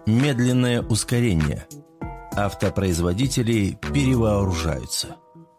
Медленное ускорение. Автопроизводители перевооружаются.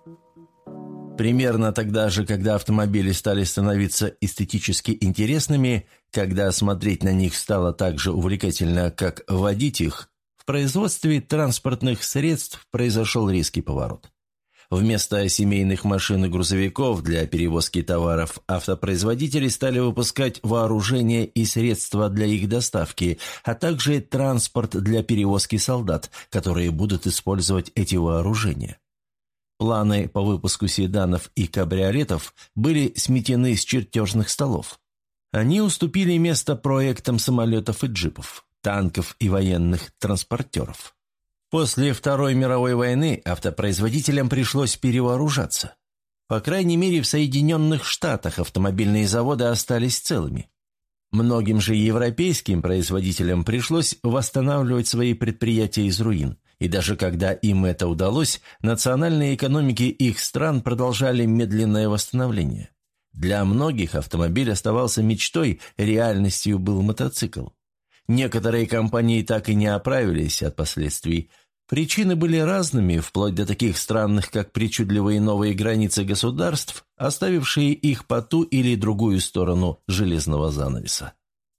Примерно тогда же, когда автомобили стали становиться эстетически интересными, когда смотреть на них стало так же увлекательно, как водить их, в производстве транспортных средств произошел резкий поворот. Вместо семейных машин и грузовиков для перевозки товаров автопроизводители стали выпускать вооружение и средства для их доставки, а также транспорт для перевозки солдат, которые будут использовать эти вооружения. Планы по выпуску седанов и кабриолетов были сметены с чертежных столов. Они уступили место проектам самолетов и джипов, танков и военных транспортеров. После Второй мировой войны автопроизводителям пришлось перевооружаться. По крайней мере, в Соединенных Штатах автомобильные заводы остались целыми. Многим же европейским производителям пришлось восстанавливать свои предприятия из руин, и даже когда им это удалось, национальные экономики их стран продолжали медленное восстановление. Для многих автомобиль оставался мечтой, реальностью был мотоцикл. Некоторые компании так и не оправились от последствий. Причины были разными, вплоть до таких странных, как причудливые новые границы государств, оставившие их по ту или другую сторону железного занавеса.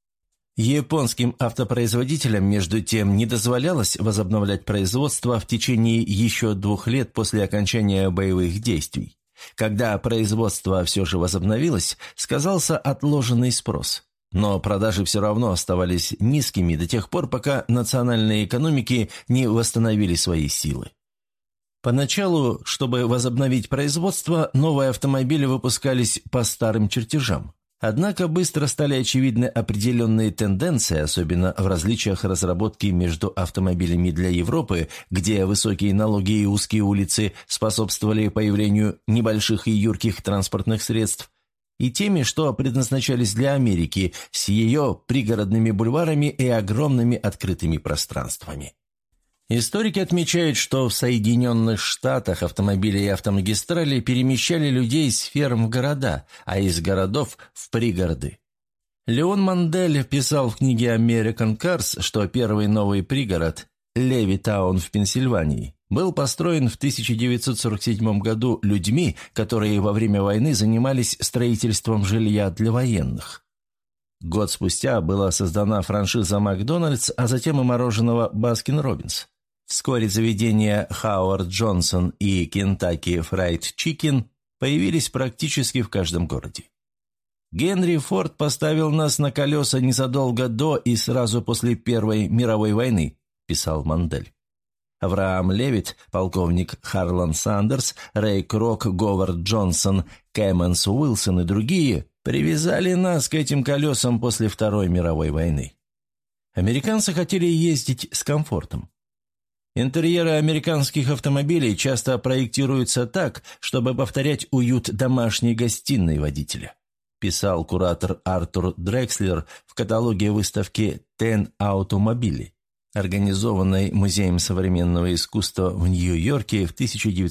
Японским автопроизводителям, между тем, не дозволялось возобновлять производство в течение еще 2 лет после окончания боевых действий. Когда производство все же возобновилось, сказался отложенный спрос. Но продажи все равно оставались низкими до тех пор, пока национальные экономики не восстановили свои силы. Поначалу, чтобы возобновить производство, новые автомобили выпускались по старым чертежам. Однако быстро стали очевидны определенные тенденции, особенно в различиях разработки между автомобилями для Европы, где высокие налоги и узкие улицы способствовали появлению небольших и юрких транспортных средств, и теми, что предназначались для Америки, с ее пригородными бульварами и огромными открытыми пространствами. Историки отмечают, что в Соединенных Штатах автомобили и автомагистрали перемещали людей с ферм в города, а из городов в пригороды. Леон Мандель писал в книге «American Cars», что первый новый пригород, Левитаун в Пенсильвании, был построен в 1947 году людьми, которые во время войны занимались строительством жилья для военных. Год спустя была создана франшиза «Макдональдс», а затем и мороженого «Баскин-Роббинс». Вскоре заведения «Хауард Джонсон» и «Кентаки Фрайд Чикен» появились практически в каждом городе. «Генри Форд поставил нас на колеса незадолго до и сразу после Первой мировой войны», – писал Мандель. Авраам Левит, полковник Харлан Сандерс, Рэй Крок, Говард Джонсон, Кэмэнс Уилсон и другие привязали нас к этим колесам после Второй мировой войны. Американцы хотели ездить с комфортом. Интерьеры американских автомобилей часто проектируются так, чтобы повторять уют домашней гостиной водителя, писал куратор Артур Дрекслер в каталоге выставки «Ten Automobili», организованной Музеем современного искусства в Нью-Йорке в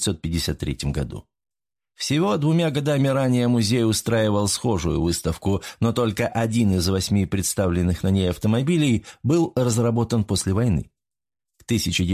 1953 году. Всего 2 годами ранее музей устраивал схожую выставку, но только один из 8 представленных на ней автомобилей был разработан после войны. К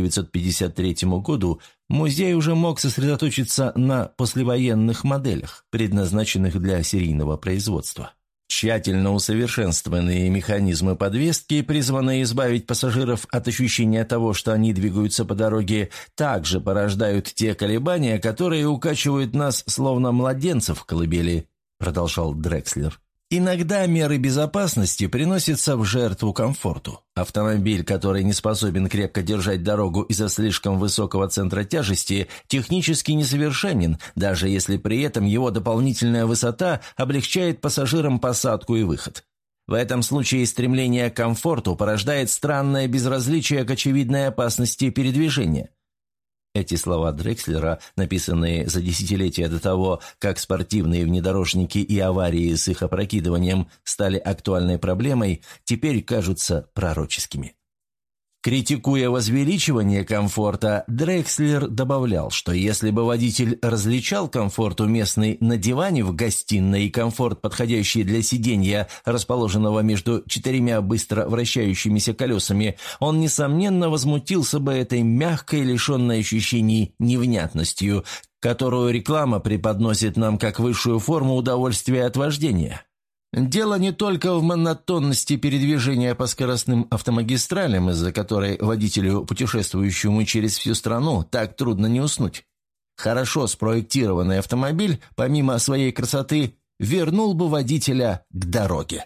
1953 году музей уже мог сосредоточиться на послевоенных моделях, предназначенных для серийного производства. Тщательно усовершенствованные механизмы подвески, призванные избавить пассажиров от ощущения того, что они двигаются по дороге, также порождают те колебания, которые укачивают нас, словно младенцев в колыбели, продолжал Дрекслер. Иногда меры безопасности приносятся в жертву комфорту. Автомобиль, который не способен крепко держать дорогу из-за слишком высокого центра тяжести, технически несовершенен, даже если при этом его дополнительная высота облегчает пассажирам посадку и выход. В этом случае стремление к комфорту порождает странное безразличие к очевидной опасности передвижения. Эти слова Дрекслера, написанные за десятилетия до того, как спортивные внедорожники и аварии с их опрокидыванием стали актуальной проблемой, теперь кажутся пророческими. К Критикуя возвеличивание комфорта, Дрекслер добавлял, что если бы водитель различал комфорт уместный на диване в гостиной и комфорт, подходящий для сиденья, расположенного между 4 быстро вращающимися колесами, он, несомненно, возмутился бы этой мягкой, лишенной ощущений невнятностью, которую реклама преподносит нам как высшую форму удовольствия от вождения. Дело не только в монотонности передвижения по скоростным автомагистралям, из-за которой водителю, путешествующему через всю страну, так трудно не уснуть. Хорошо спроектированный автомобиль, помимо своей красоты, вернул бы водителя к дороге.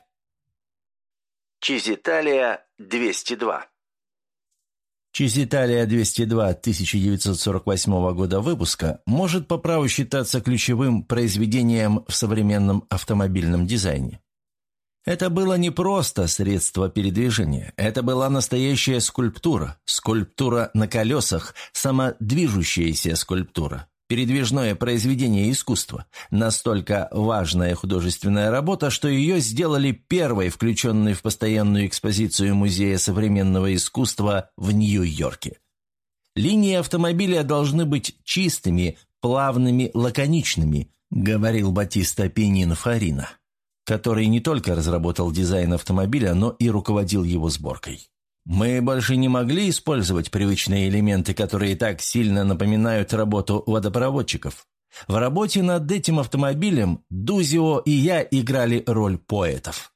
Чизиталия 202. Чизиталия 202 1948 года выпуска может по праву считаться ключевым произведением в современном автомобильном дизайне. Это было не просто средство передвижения, это была настоящая скульптура, скульптура на колесах, самодвижущаяся скульптура, передвижное произведение искусства, настолько важная художественная работа, что ее сделали первой, включенной в постоянную экспозицию Музея современного искусства в Нью-Йорке. «Линии автомобиля должны быть чистыми, плавными, лаконичными», говорил Батиста Пининфарина, который не только разработал дизайн автомобиля, но и руководил его сборкой. «Мы больше не могли использовать привычные элементы, которые так сильно напоминают работу водопроводчиков. В работе над этим автомобилем Дузио и я играли роль поэтов».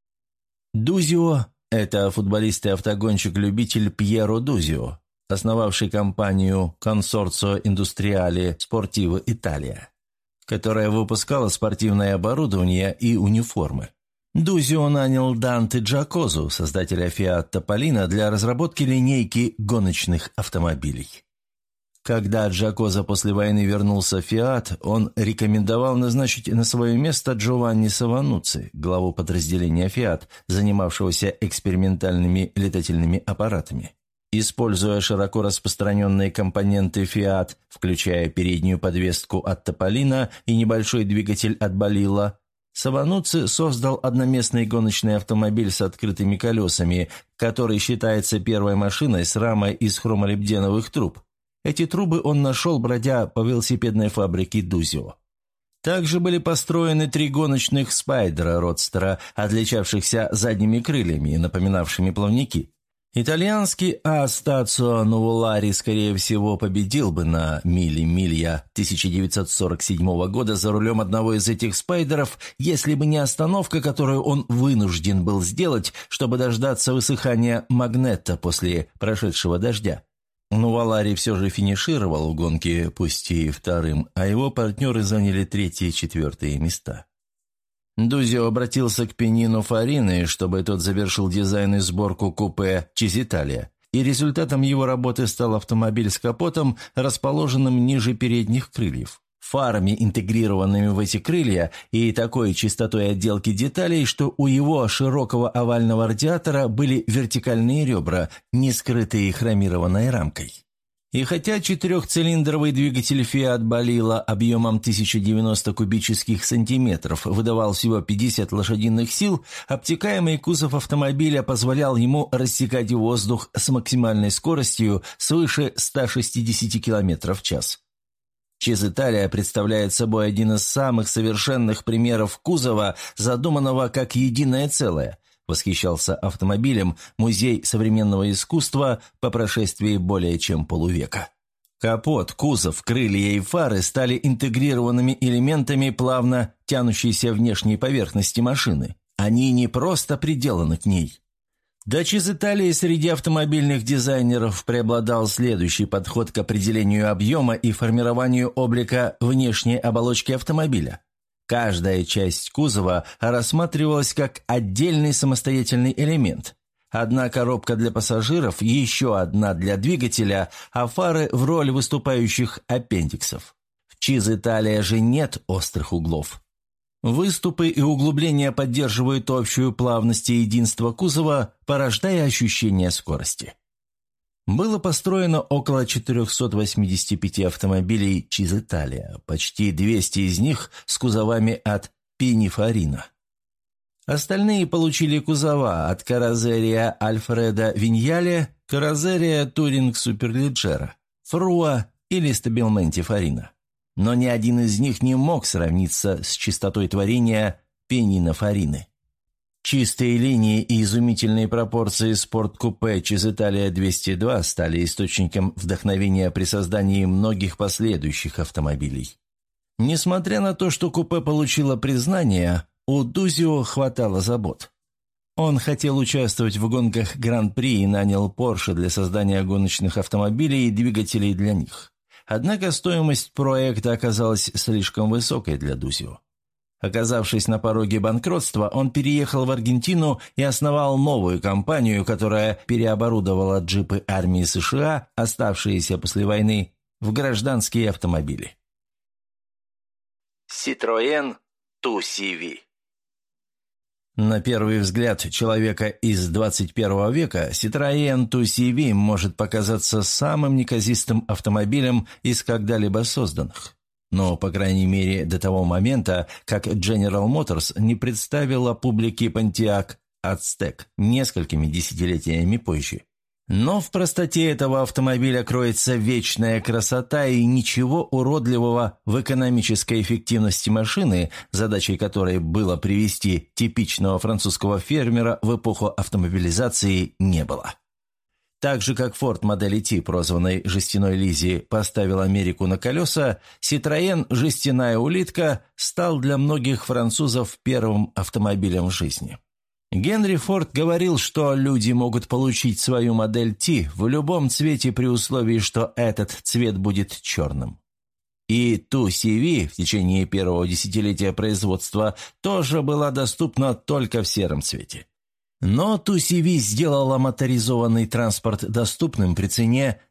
Дузио – это футболист и автогонщик-любитель Пьеро Дузио, основавший компанию Consorzio Industriale Sportivo Italia, которая выпускала спортивное оборудование и униформы. Дузио нанял Данте Джакозу, создателя Fiat Topolino, для разработки линейки гоночных автомобилей. Когда Джакоза после войны вернулся в Fiat, он рекомендовал назначить на свое место Джованни Савануцци, главу подразделения Fiat, занимавшегося экспериментальными летательными аппаратами. Используя широко распространенные компоненты Fiat, включая переднюю подвеску от Topolino и небольшой двигатель от Балилла, Савануцци создал одноместный гоночный автомобиль с открытыми колесами, который считается первой машиной с рамой из хромолибденовых труб. Эти трубы он нашел, бродя по велосипедной фабрике Дузио. Также были построены 3 гоночных спайдера-родстера, отличавшихся задними крыльями, напоминавшими плавники. Итальянский Астацио Нуволари, скорее всего, победил бы на Мили-Милья 1947 года за рулем одного из этих спайдеров, если бы не остановка, которую он вынужден был сделать, чтобы дождаться высыхания магнета после прошедшего дождя. Нуволари все же финишировал в гонке, пусть и вторым, а его партнеры заняли 3-е и 4-е места. Дузио обратился к Пининфарино, чтобы тот завершил дизайн и сборку купе «Чизиталия», и результатом его работы стал автомобиль с капотом, расположенным ниже передних крыльев, фарами, интегрированными в эти крылья, и такой чистотой отделки деталей, что у его широкого овального радиатора были вертикальные ребра, не скрытые хромированной рамкой. И хотя 4-цилиндровый двигатель Fiat Balilla объемом 1090 кубических сантиметров выдавал всего 50 лошадиных сил, обтекаемый кузов автомобиля позволял ему рассекать воздух с максимальной скоростью свыше 160 км в час. Чизиталия представляет собой один из самых совершенных примеров кузова, задуманного как единое целое. Восхищался автомобилем Музей современного искусства по прошествии более чем полувека. Капот, кузов, крылья и фары стали интегрированными элементами плавно тянущейся внешней поверхности машины. Они не просто приделаны к ней. До Чизиталии среди автомобильных дизайнеров преобладал следующий подход к определению объема и формированию облика внешней оболочки автомобиля. Каждая часть кузова рассматривалась как отдельный самостоятельный элемент. Одна коробка для пассажиров, еще одна для двигателя, а фары в роли выступающих аппендиксов. В Чизиталия же нет острых углов. Выступы и углубления поддерживают общую плавность и единство кузова, порождая ощущение скорости. Было построено около 485 автомобилей Чизиталия, почти 200 из них с кузовами от Пининфарино. Остальные получили кузова от Каррозерия Альфреда Виньяле, Каррозерия Touring Superleggera, Фруа или Стабилменти Фарина. Но ни один из них не мог сравниться с чистотой творения Пинино Фарины. Чистые линии и изумительные пропорции спорткупе Чизиталия 202 стали источником вдохновения при создании многих последующих автомобилей. Несмотря на то, что купе получило признание, у Дузио хватало забот. Он хотел участвовать в гонках Гран-при и нанял Porsche для создания гоночных автомобилей и двигателей для них. Однако стоимость проекта оказалась слишком высокой для Дузио. Оказавшись на пороге банкротства, он переехал в Аргентину и основал новую компанию, которая переоборудовала джипы армии США, оставшиеся после войны, в гражданские автомобили. Citroën 2CV. На первый взгляд человека из 21 века Citroën 2CV может показаться самым неказистым автомобилем из когда-либо созданных. Но, по крайней мере, до того момента, как General Motors не представила публике Pontiac Aztek несколькими десятилетиями позже. Но в простоте этого автомобиля кроется вечная красота и ничего уродливого в экономической эффективности машины, задачей которой было привести типичного французского фермера в эпоху автомобилизации, не было. Так же, как Ford модели T, прозванной «жестяной Лиззи», поставил Америку на колеса, Citroën «жестяная улитка» стал для многих французов первым автомобилем в жизни. Генри Форд говорил, что люди могут получить свою модель T в любом цвете при условии, что этот цвет будет черным. И 2CV в течение первого десятилетия производства тоже была доступна только в сером цвете. Но 2CV сделала моторизованный транспорт доступным при цене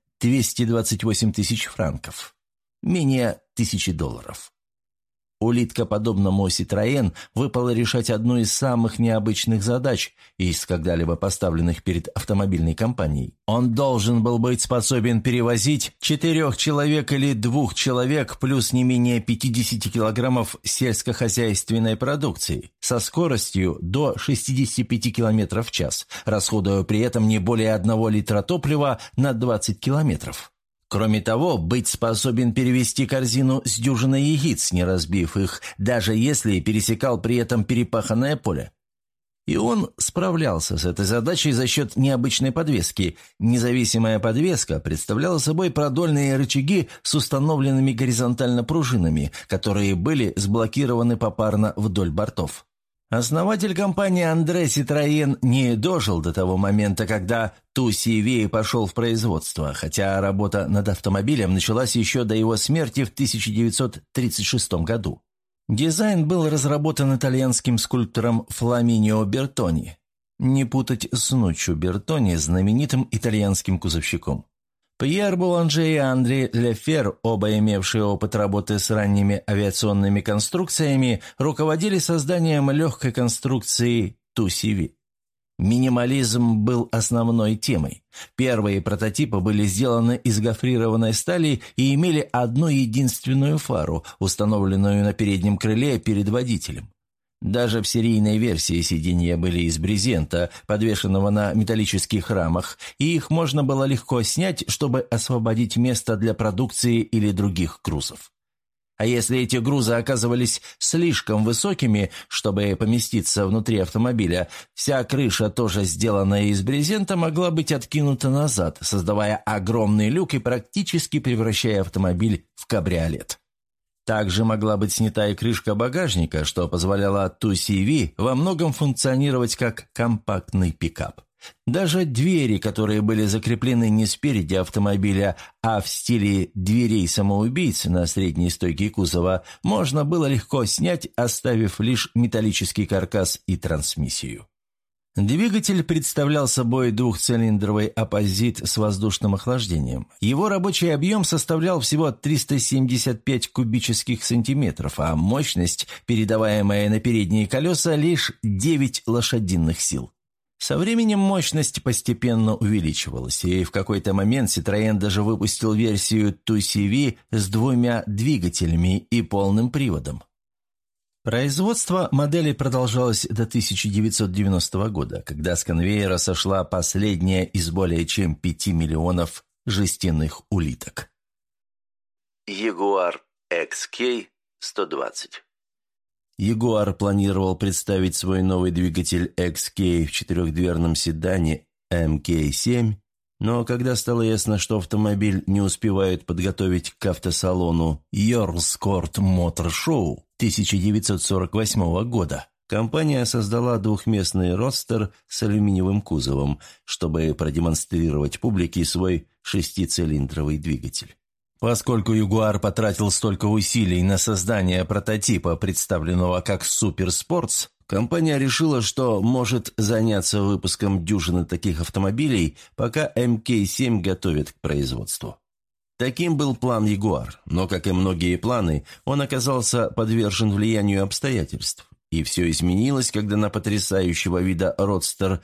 228 тысяч франков, менее $1000. Улитка, подобному Citroën, выпало решать одну из самых необычных задач из когда-либо поставленных перед автомобильной компанией. Он должен был быть способен перевозить 4 человек или 2 человек плюс не менее 50 килограммов сельскохозяйственной продукции со скоростью до 65 км в час, расходуя при этом не более 1 литра топлива на 20 километров. Кроме того, быть способен перевести корзину с дюжиной яиц, не разбив их, даже если пересекал при этом перепаханное поле. И он справлялся с этой задачей за счет необычной подвески. Независимая подвеска представляла собой продольные рычаги с установленными горизонтально пружинами, которые были сблокированы попарно вдоль бортов. Основатель компании Андре Citroën не дожил до того момента, когда 2CV пошел в производство, хотя работа над автомобилем началась еще до его смерти в 1936 году. Дизайн был разработан итальянским скульптором Фламинио Бертони. Не путать с Нуччо Бертони, знаменитым итальянским кузовщиком. Пьер Буланже и Андре Лефер, оба имевшие опыт работы с ранними авиационными конструкциями, руководили созданием легкой конструкции 2CV. Минимализм был основной темой. Первые прототипы были сделаны из гофрированной стали и имели одну единственную фару, установленную на переднем крыле перед водителем. Даже в серийной версии сиденья были из брезента, подвешенного на металлических рамах, и их можно было легко снять, чтобы освободить место для продукции или других грузов. А если эти грузы оказывались слишком высокими, чтобы поместиться внутри автомобиля, вся крыша, тоже сделанная из брезента, могла быть откинута назад, создавая огромный люк и практически превращая автомобиль в кабриолет. Также могла быть снята и крышка багажника, что позволяло 2CV во многом функционировать как компактный пикап. Даже двери, которые были закреплены не спереди автомобиля, а в стиле дверей самоубийц на средней стойке кузова, можно было легко снять, оставив лишь металлический каркас и трансмиссию. Двигатель представлял собой двухцилиндровый оппозит с воздушным охлаждением. Его рабочий объем составлял всего 375 кубических сантиметров, а мощность, передаваемая на передние колеса, лишь 9 лошадиных сил. Со временем мощность постепенно увеличивалась, и в какой-то момент Citroën даже выпустил версию 2CV с 2 двигателями и полным приводом. Производство моделей продолжалось до 1990 года, когда с конвейера сошла последняя из более чем 5 миллионов жестяных улиток. Jaguar XK-120. Jaguar планировал представить свой новый двигатель XK в четырехдверном седане MK7, но когда стало ясно, что автомобиль не успевают подготовить к автосалону Earls Court Motor Show 1948 года, компания создала двухместный родстер с алюминиевым кузовом, чтобы продемонстрировать публике свой шестицилиндровый двигатель. Поскольку Jaguar потратил столько усилий на создание прототипа, представленного как Суперспортс, компания решила, что может заняться выпуском дюжины таких автомобилей, пока MK7 готовят к производству. Таким был план Jaguar, но, как и многие планы, он оказался подвержен влиянию обстоятельств. И все изменилось, когда на потрясающего вида родстер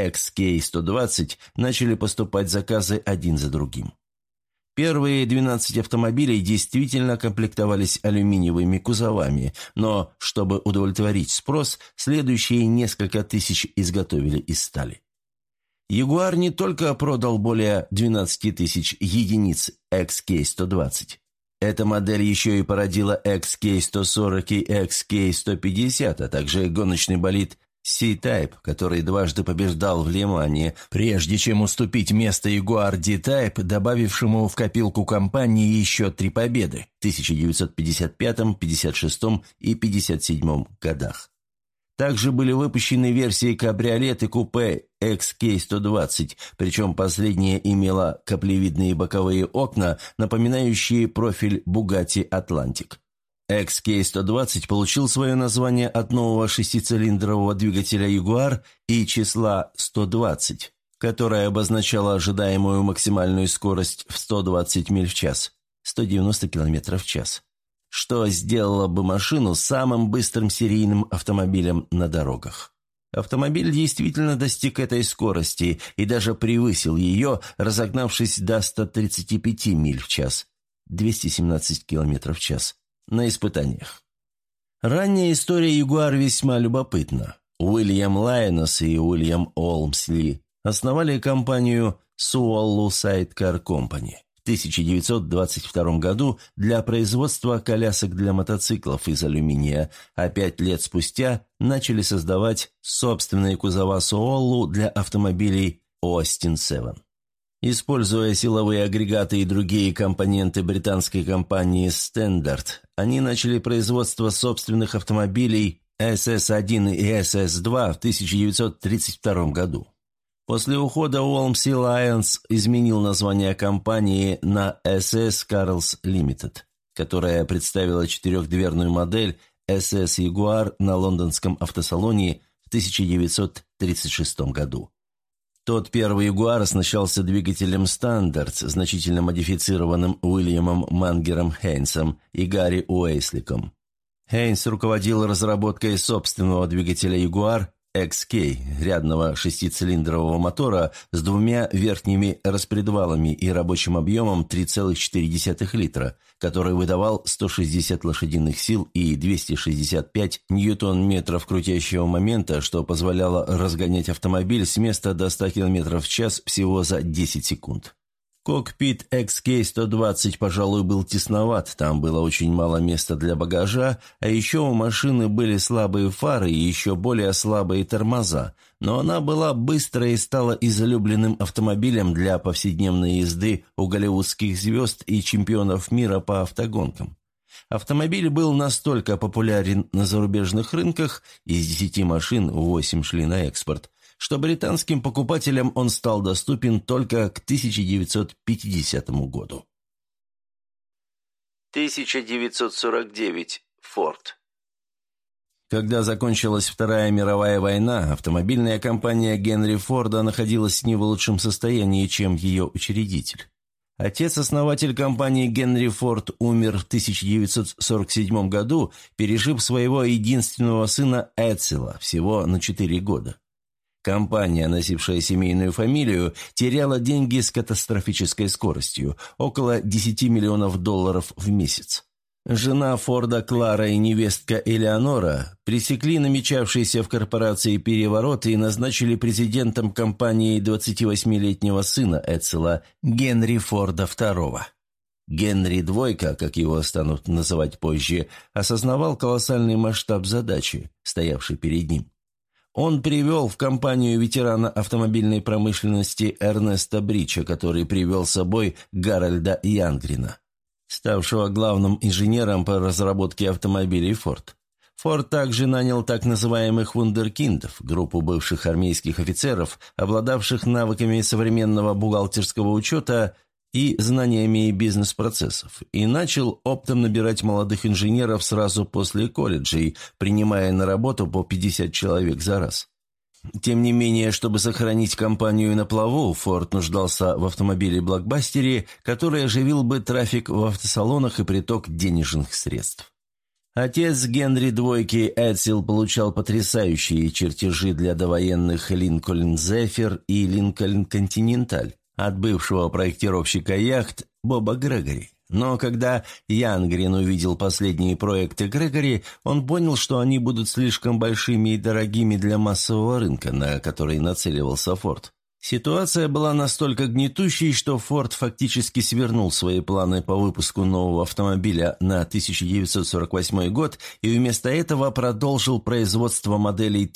XK-120 начали поступать заказы один за другим. Первые 12 автомобилей действительно комплектовались алюминиевыми кузовами, но, чтобы удовлетворить спрос, следующие несколько тысяч изготовили из стали. Jaguar не только продал более 12 тысяч единиц XK-120. Эта модель еще и породила XK-140 и XK-150, а также гоночный болид C-Type, который дважды побеждал в Ле-Мане, прежде чем уступить место Jaguar D-Type, добавившему в копилку компании еще 3 победы в 1955, 1956 и 1957 годах. Также были выпущены версии кабриолет и купе XK-120, причем последняя имела каплевидные боковые окна, напоминающие профиль Bugatti Atlantic. XK-120 получил свое название от нового шестицилиндрового двигателя Jaguar и числа 120, которое обозначало ожидаемую максимальную скорость в 120 миль в час, 190 км в час, что сделало бы машину самым быстрым серийным автомобилем на дорогах. Автомобиль действительно достиг этой скорости и даже превысил ее, разогнавшись до 135 миль в час, 217 км в час, на испытаниях. Ранняя история Jaguar весьма любопытна. Уильям Лайонес и Уильям Олмсли основали компанию Subaru Sidecar Company в 1922 году для производства колясок для мотоциклов из алюминия, а 5 лет спустя начали создавать собственные кузова Subaru для автомобилей Austin 7. Используя силовые агрегаты и другие компоненты британской компании Standard, они начали производство собственных автомобилей SS1 и SS2 в 1932 году. После ухода Уолмси Лайонс изменил название компании на SS Carls Limited, которая представила четырехдверную модель SS Jaguar на лондонском автосалоне в 1936 году. Тот первый Jaguar оснащался двигателем Standard, значительно модифицированным Уильямом Мангером Хейнсом и Гарри Уэйсликом. Хейнс руководил разработкой собственного двигателя Jaguar XK, рядного шестицилиндрового мотора с 2 верхними распредвалами и рабочим объемом 3,4 литра, который выдавал 160 лошадиных сил и 265 ньютон-метров крутящего момента, что позволяло разгонять автомобиль с места до 100 км в час всего за 10 секунд. Кокпит XK-120, пожалуй, был тесноват, там было очень мало места для багажа, а еще у машины были слабые фары и еще более слабые тормоза, но она была быстрой и стала излюбленным автомобилем для повседневной езды у голливудских звезд и чемпионов мира по автогонкам. Автомобиль был настолько популярен на зарубежных рынках, из 10 машин 8 шли на экспорт, что британским покупателям он стал доступен только к 1950 году. 1949. Форд. Когда закончилась Вторая мировая война, автомобильная компания Генри Форда находилась не в лучшем состоянии, чем ее учредитель. Отец-основатель компании Генри Форд умер в 1947 году, пережив своего единственного сына Эдсела всего на 4 года. Компания, носившая семейную фамилию, теряла деньги с катастрофической скоростью – около $10 миллионов в месяц. Жена Форда Клара и невестка Элеонора пресекли намечавшийся в корпорации переворот и назначили президентом компании 28-летнего сына Эцела Генри Форда II. Генри Двойка, как его станут называть позже, осознавал колоссальный масштаб задачи, стоявшей перед ним. Он привел в компанию ветерана автомобильной промышленности Эрнеста Брича, который привел с собой Гарольда Янгрина, ставшего главным инженером по разработке автомобилей Форд. Форд также нанял так называемых вундеркиндов, группу бывших армейских офицеров, обладавших навыками современного бухгалтерского учета и знаниями бизнес-процессов, и начал оптом набирать молодых инженеров сразу после колледжей, принимая на работу по 50 человек за раз. Тем не менее, чтобы сохранить компанию на плаву, Форд нуждался в автомобиле-блокбастере, который оживил бы трафик в автосалонах и приток денежных средств. Отец Генри Двойки Эцел получал потрясающие чертежи для довоенных Линкольн Зефир и Линкольн Континенталь от бывшего проектировщика яхт Боба Грегори. Но когда Янгрин увидел последние проекты Грегори, он понял, что они будут слишком большими и дорогими для массового рынка, на который нацеливался Форд. Ситуация была настолько гнетущей, что Форд фактически свернул свои планы по выпуску нового автомобиля на 1948 год и вместо этого продолжил производство моделей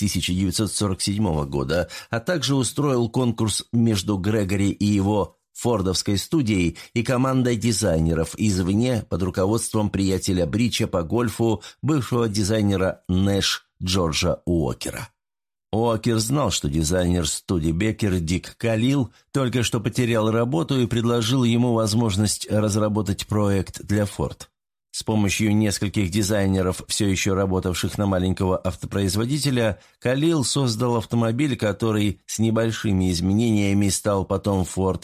1947 года, а также устроил конкурс между Грегори и его фордовской студией и командой дизайнеров извне под руководством приятеля Брича по гольфу, бывшего дизайнера Нэш Джорджа Уокера. Уокер знал, что дизайнер студии Беккер Дик Калил только что потерял работу и предложил ему возможность разработать проект для Форд. С помощью нескольких дизайнеров, все еще работавших на маленького автопроизводителя, Калил создал автомобиль, который с небольшими изменениями стал потом Ford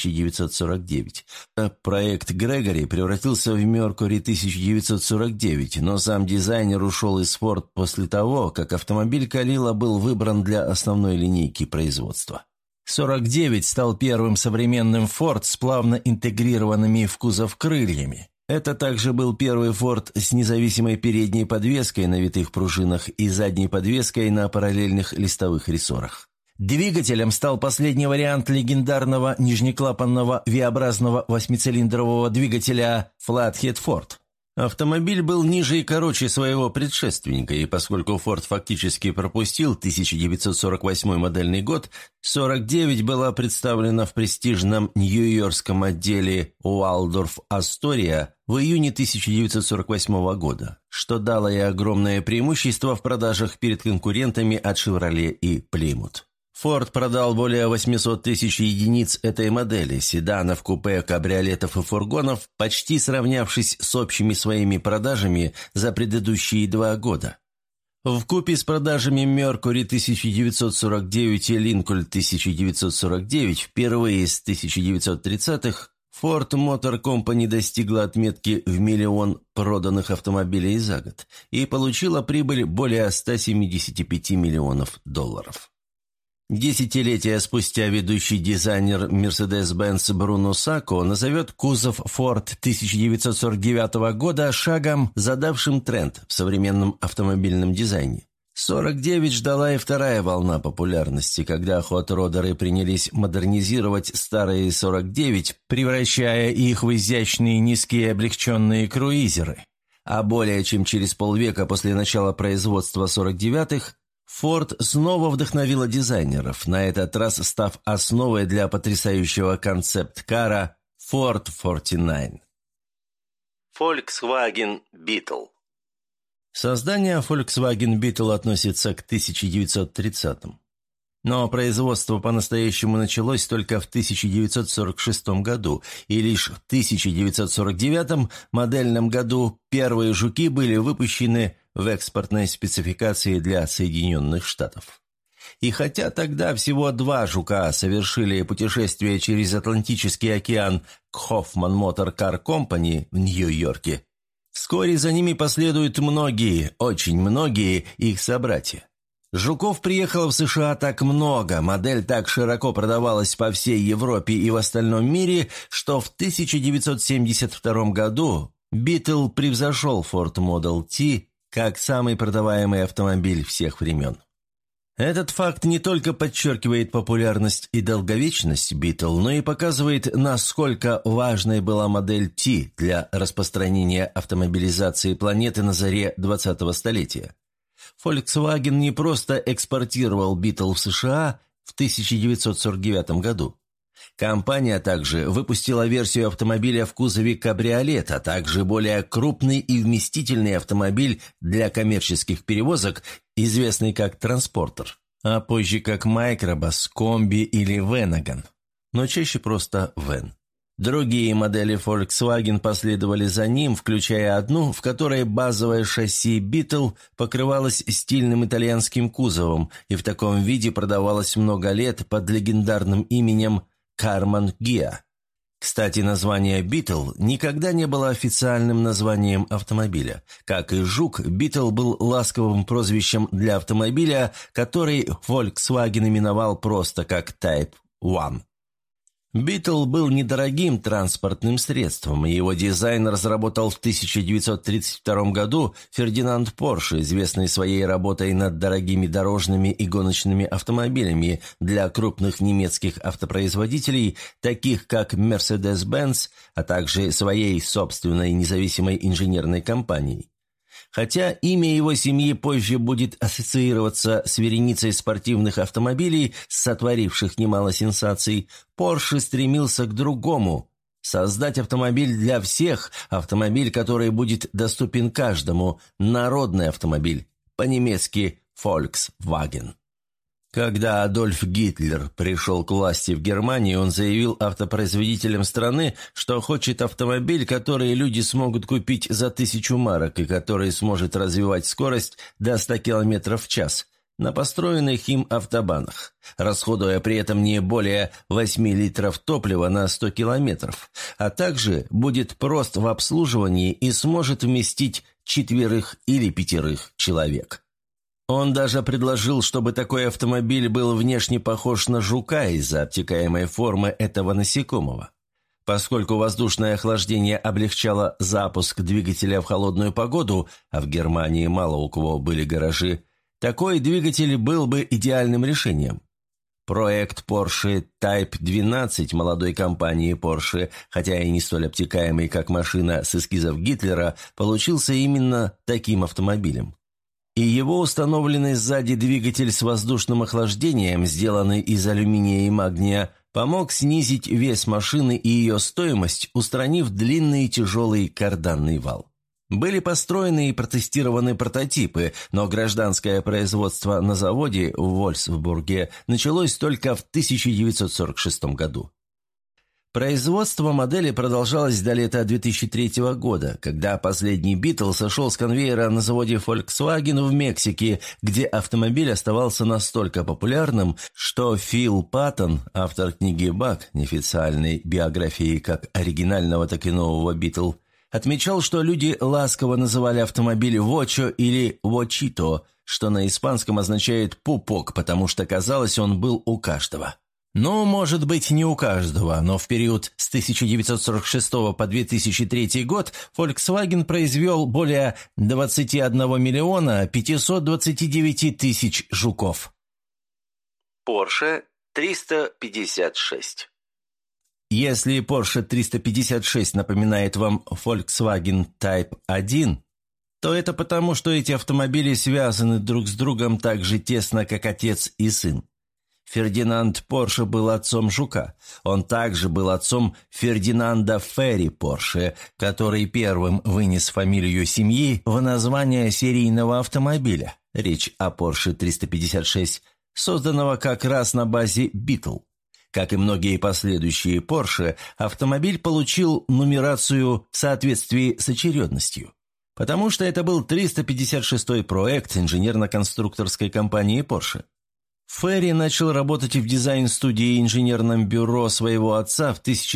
1949. Проект Грегори превратился в Mercury 1949, но сам дизайнер ушел из Ford после того, как автомобиль Калила был выбран для основной линейки производства. 49 стал первым современным Ford с плавно интегрированными в кузов крыльями. Это также был первый Форд с независимой передней подвеской на витых пружинах и задней подвеской на параллельных листовых рессорах. Двигателем стал последний вариант легендарного нижнеклапанного V-образного восьмицилиндрового двигателя Flathead Ford. Автомобиль был ниже и короче своего предшественника, и поскольку Форд фактически пропустил 1948 модельный год, 49 была представлена в престижном нью-йоркском отделе Уалдорф Астория в июне 1948 года, что дало ей огромное преимущество в продажах перед конкурентами от Chevrolet и Plymouth. Форд продал более 800 тысяч единиц этой модели, седанов, купе, кабриолетов и фургонов, почти сравнявшись с общими своими продажами за предыдущие 2 года. Вкупе с продажами Mercury 1949 и Lincoln 1949 впервые с 1930-х, Ford Motor Company достигла отметки в 1 миллион проданных автомобилей за год и получила прибыль более $175 миллионов. Десятилетия спустя ведущий дизайнер Mercedes-Benz Бруно Сако назовет кузов Ford 1949 года шагом, задавшим тренд в современном автомобильном дизайне. 49 ждала и вторая волна популярности, когда хот-родеры принялись модернизировать старые 49, превращая их в изящные низкие облегченные круизеры. А более чем через полвека после начала производства 49-х, Ford снова вдохновила дизайнеров, на этот раз став основой для потрясающего концепт-кара Ford 49. Volkswagen Beetle. Создание Volkswagen Beetle относится к 1930-м. Но производство по-настоящему началось только в 1946 году, и лишь в 1949 модельном году первые «Жуки» были выпущены в экспортной спецификации для Соединенных Штатов. И хотя тогда всего 2 «Жука» совершили путешествие через Атлантический океан к Hoffman Motor Car Company в Нью-Йорке, вскоре за ними последуют многие, очень многие их собратья. «Жуков» приехало в США так много, модель так широко продавалась по всей Европе и в остальном мире, что в 1972 году Beetle превзошел Ford Model T как самый продаваемый автомобиль всех времен. Этот факт не только подчеркивает популярность и долговечность Beetle, но и показывает, насколько важной была модель T для распространения автомобилизации планеты на заре 20-го столетия. Volkswagen не просто экспортировал Beetle в США в 1949 году. Компания также выпустила версию автомобиля в кузове кабриолет, а также более крупный и вместительный автомобиль для коммерческих перевозок, известный как «Транспортер», а позже как «Майкробас», «Комби» или «Венаган», но чаще просто «Вен». Другие модели Volkswagen последовали за ним, включая одну, в которой базовое шасси Beetle покрывалось стильным итальянским кузовом и в таком виде продавалось много лет под легендарным именем Карман Гиа. Кстати, название Beetle никогда не было официальным названием автомобиля. Как и Жук, Beetle был ласковым прозвищем для автомобиля, который Volkswagen именовал просто как Type 1. Beetle был недорогим транспортным средством, и его дизайн разработал в 1932 году Фердинанд Порше, известный своей работой над дорогими дорожными и гоночными автомобилями для крупных немецких автопроизводителей, таких как Mercedes-Benz, а также своей собственной независимой инженерной компанией. Хотя имя его семьи позже будет ассоциироваться с вереницей спортивных автомобилей, сотворивших немало сенсаций, Porsche стремился к другому – создать автомобиль для всех, автомобиль, который будет доступен каждому, народный автомобиль, по-немецки Volkswagen. Когда Адольф Гитлер пришел к власти в Германии, он заявил автопроизводителям страны, что хочет автомобиль, который люди смогут купить за 1000 марок и который сможет развивать скорость до 100 км в час на построенных им автобанах, расходуя при этом не более 8 литров топлива на 100 километров, а также будет прост в обслуживании и сможет вместить 4 или 5 человек. Он даже предложил, чтобы такой автомобиль был внешне похож на жука из-за обтекаемой формы этого насекомого. Поскольку воздушное охлаждение облегчало запуск двигателя в холодную погоду, а в Германии мало у кого были гаражи, такой двигатель был бы идеальным решением. Проект Porsche Type 12 молодой компании Porsche, хотя и не столь обтекаемый, как машина с эскизов Гитлера, получился именно таким автомобилем. И его установленный сзади двигатель с воздушным охлаждением, сделанный из алюминия и магния, помог снизить вес машины и ее стоимость, устранив длинный и тяжелый карданный вал. Были построены и протестированы прототипы, но гражданское производство на заводе в Вольфсбурге началось только в 1946 году. Производство модели продолжалось до лета 2003 года, когда последний Beetle сошел с конвейера на заводе Volkswagen в Мексике, где автомобиль оставался настолько популярным, что Фил Паттон, автор книги «Баг», неофициальной биографии как оригинального, так и нового Beetle, отмечал, что люди ласково называли автомобиль «Вочо» или «Вочито», что на испанском означает «пупок», потому что, казалось, он был у каждого. Ну, может быть, не у каждого, но в период с 1946 по 2003 год Volkswagen произвел более 21 миллиона 529 тысяч жуков. Porsche 356. Если Porsche 356 напоминает вам Volkswagen Type 1, то это потому, что эти автомобили связаны друг с другом так же тесно, как отец и сын. Фердинанд Порше был отцом Жука. Он также был отцом Фердинанда Ферри Порше, который первым вынес фамилию семьи в название серийного автомобиля. Речь о Porsche 356, созданного как раз на базе Beetle. Как и многие последующие Porsche, автомобиль получил нумерацию в соответствии с очередностью, потому что это был 356-й проект инженерно-конструкторской компании Porsche. Ферри начал работать в дизайн-студии и инженерном бюро своего отца в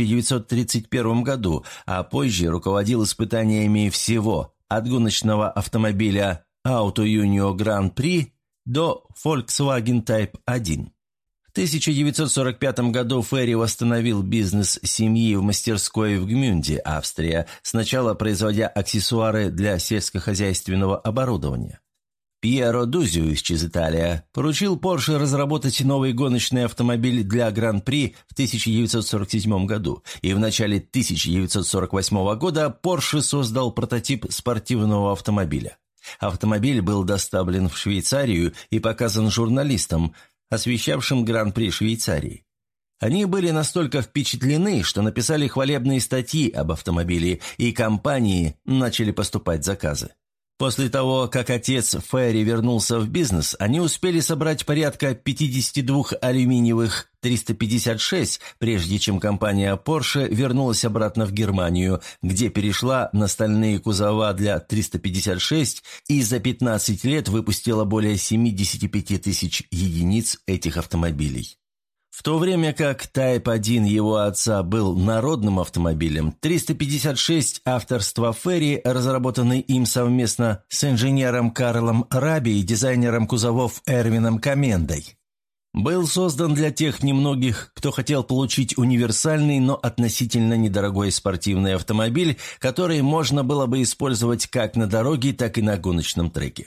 1931 году, а позже руководил испытаниями всего, от гоночного автомобиля Auto Union Grand Prix до Volkswagen Type 1. В 1945 году Ферри восстановил бизнес семьи в мастерской в Гмюнде, Австрия, сначала производя аксессуары для сельскохозяйственного оборудования. Пьеро Дузиус из Италии поручил Porsche разработать новый гоночный автомобиль для Гран-при в 1947 году, и в начале 1948 года Porsche создал прототип спортивного автомобиля. Автомобиль был доставлен в Швейцарию и показан журналистам, освещавшим Гран-при Швейцарии. Они были настолько впечатлены, что написали хвалебные статьи об автомобиле, и компании начали поступать заказы. После того, как отец Ферри вернулся в бизнес, они успели собрать порядка 52 алюминиевых 356, прежде чем компания Porsche вернулась обратно в Германию, где перешла на стальные кузова для 356 и за 15 лет выпустила более 75 тысяч единиц этих автомобилей. В то время как Type 1 его отца был народным автомобилем, 356 авторства Ферри, разработанный им совместно с инженером Карлом Раби и дизайнером кузовов Эрвином Комендой, был создан для тех немногих, кто хотел получить универсальный, но относительно недорогой спортивный автомобиль, который можно было бы использовать как на дороге, так и на гоночном треке.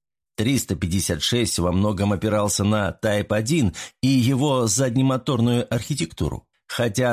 356 во многом опирался на Type 1 и его заднемоторную архитектуру, хотя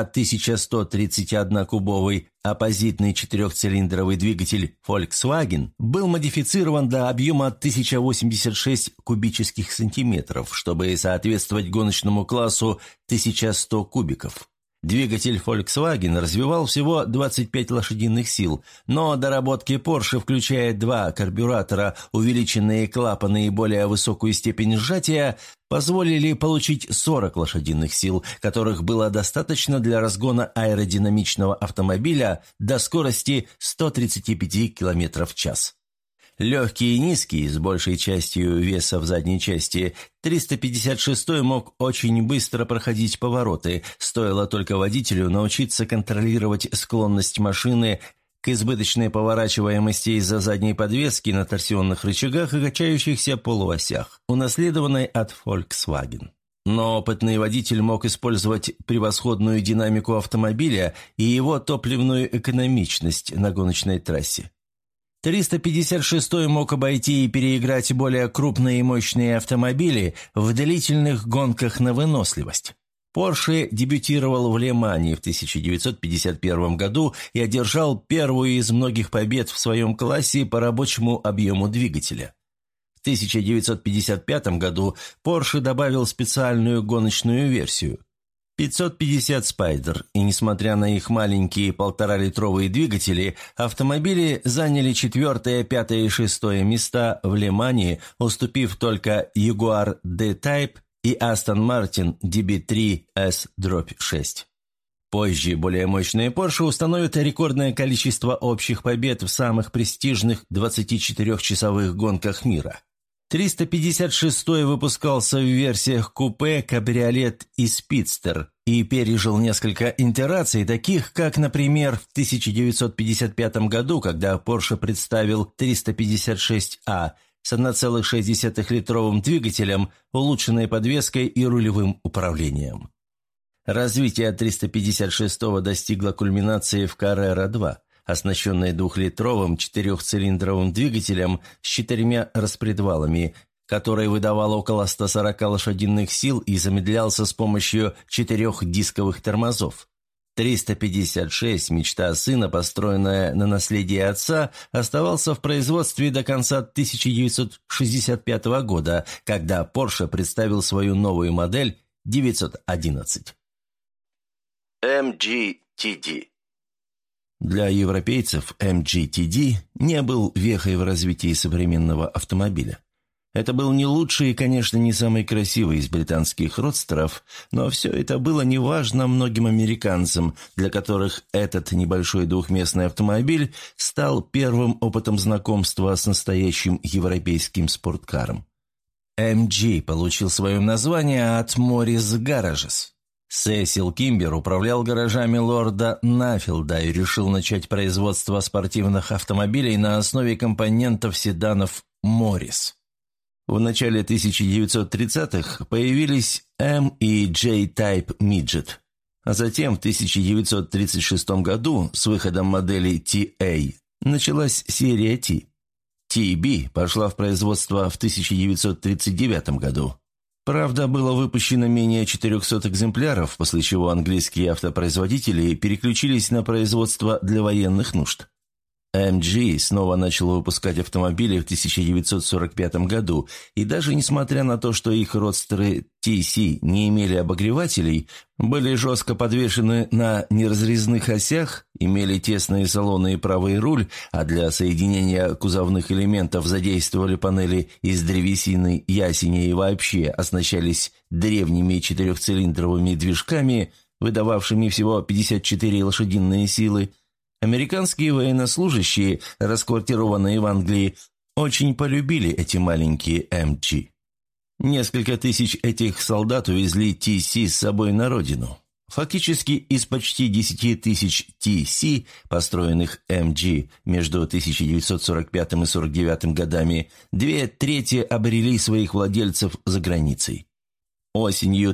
1131-кубовый оппозитный четырехцилиндровый двигатель Volkswagen был модифицирован до объема 1086 кубических сантиметров, чтобы соответствовать гоночному классу 1100 кубиков. Двигатель Volkswagen развивал всего 25 лошадиных сил, но доработки Porsche, включая два карбюратора, увеличенные клапаны и более высокую степень сжатия, позволили получить 40 лошадиных сил, которых было достаточно для разгона аэродинамичного автомобиля до скорости 135 км в час. Легкий и низкий, с большей частью веса в задней части, 356 мог очень быстро проходить повороты, стоило только водителю научиться контролировать склонность машины к избыточной поворачиваемости из-за задней подвески на торсионных рычагах и качающихся полуосях, унаследованной от Volkswagen. Но опытный водитель мог использовать превосходную динамику автомобиля и его топливную экономичность на гоночной трассе. 356 мог обойти и переиграть более крупные и мощные автомобили в длительных гонках на выносливость. Porsche дебютировал в Ле-Мане в 1951 году и одержал первую из многих побед в своем классе по рабочему объему двигателя. В 1955 году Porsche добавил специальную гоночную версию 550 Spider, и несмотря на их маленькие 1,5-литровые двигатели, автомобили заняли 4, 5 и 6 места в Ле-Мане, уступив только Jaguar D-Type и Aston Martin DB3S-6. Позже более мощные Porsche установят рекордное количество общих побед в самых престижных 24-часовых гонках мира. 356 выпускался в версиях купе, кабриолет и спидстер и пережил несколько итераций, таких как, например, в 1955 году, когда Porsche представил 356А с 1,6-литровым двигателем, улучшенной подвеской и рулевым управлением. Развитие 356 достигло кульминации в Carrera 2. Оснащенной 2-литровым 4-цилиндровым двигателем с 4 распредвалами, который выдавал около 140 лошадиных сил и замедлялся с помощью 4 дисковых тормозов. 356, мечта сына, построенная на наследии отца, оставался в производстве до конца 1965 года, когда Porsche представил свою новую модель 911. MGTD. Для европейцев MGTD не был вехой в развитии современного автомобиля. Это был не лучший и, конечно, не самый красивый из британских родстеров, но все это было неважно многим американцам, для которых этот небольшой двухместный автомобиль стал первым опытом знакомства с настоящим европейским спорткаром. MG получил свое название от Morris Garages. Сесил Кимбер управлял гаражами лорда Нафилда и решил начать производство спортивных автомобилей на основе компонентов седанов Morris. В начале 1930-х появились M и J-Type Midget, а затем в 1936 году с выходом модели TA началась серия T. TB пошла в производство в 1939 году. Правда, было выпущено менее 400 экземпляров, после чего английские автопроизводители переключились на производство для военных нужд. MG снова начал выпускать автомобили в 1945 году, и даже несмотря на то, что их родстеры TC не имели обогревателей, были жестко подвешены на неразрезных осях, имели тесные салоны и правый руль, а для соединения кузовных элементов задействовали панели из древесины, ясеня и вообще оснащались древними четырехцилиндровыми движками, выдававшими всего 54 лошадиные силы, американские военнослужащие, расквартированные в Англии, очень полюбили эти маленькие MG. Несколько тысяч этих солдат увезли TC с собой на родину. Фактически из почти 10 тысяч TC, построенных MG между 1945 и 1949 годами, 2/3 обрели своих владельцев за границей. Осенью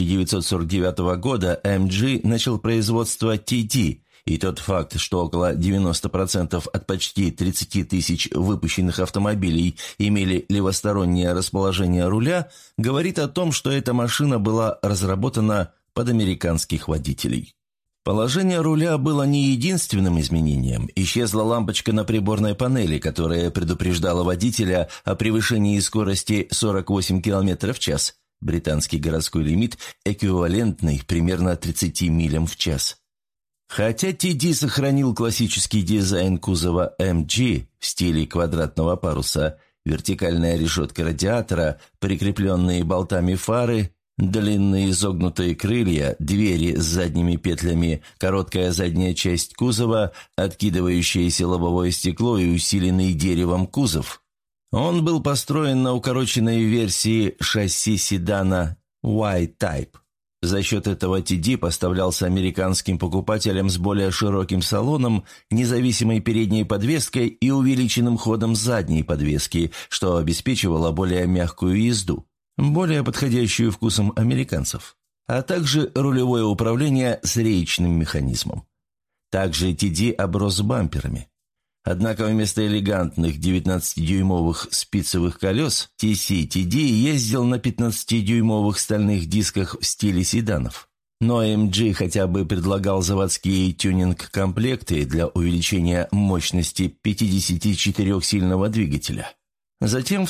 1949 года MG начал производство TD, и тот факт, что около 90% от почти 30 тысяч выпущенных автомобилей имели левостороннее расположение руля, говорит о том, что эта машина была разработана под американских водителей. Положение руля было не единственным изменением. Исчезла лампочка на приборной панели, которая предупреждала водителя о превышении скорости 48 км в час, британский городской лимит, эквивалентный примерно 30 милям в час. Хотя TD сохранил классический дизайн кузова MG в стиле квадратного паруса, вертикальная решетка радиатора, прикрепленные болтами фары, длинные изогнутые крылья, двери с задними петлями, короткая задняя часть кузова, откидывающееся лобовое стекло и усиленный деревом кузов. Он был построен на укороченной версии шасси седана Y-Type. За счет этого TD поставлялся американским покупателям с более широким салоном, независимой передней подвеской и увеличенным ходом задней подвески, что обеспечивало более мягкую езду, более подходящую вкусам американцев, а также рулевое управление с речным механизмом. Также TD оброс бамперами. Однако вместо элегантных 19-дюймовых спицевых колес TC-TD ездил на 15-дюймовых стальных дисках в стиле седанов. Но MG хотя бы предлагал заводские тюнинг-комплекты для увеличения мощности 54-сильного двигателя. Затем в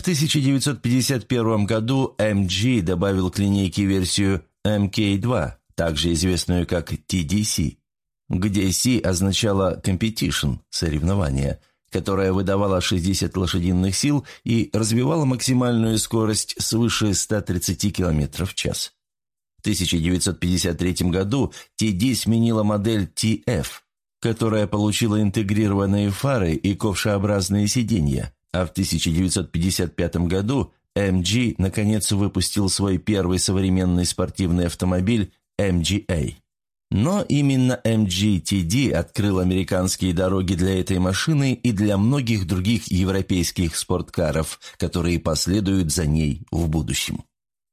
1951 году MG добавил к линейке версию MK2, также известную как TDC, где C означало «competition» – соревнование, которое выдавало 60 лошадиных сил и развивало максимальную скорость свыше 130 км в час. В 1953 году TD сменила модель TF, которая получила интегрированные фары и ковшеобразные сиденья, а в 1955 году MG наконец выпустил свой первый современный спортивный автомобиль MGA. Но именно MG-TD открыл американские дороги для этой машины и для многих других европейских спорткаров, которые последуют за ней в будущем.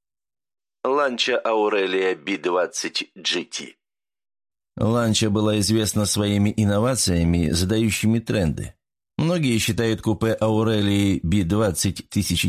Lancia Aurelia B20 GT. Lancia была известна своими инновациями, задающими тренды. Многие считают купе Aurelii B20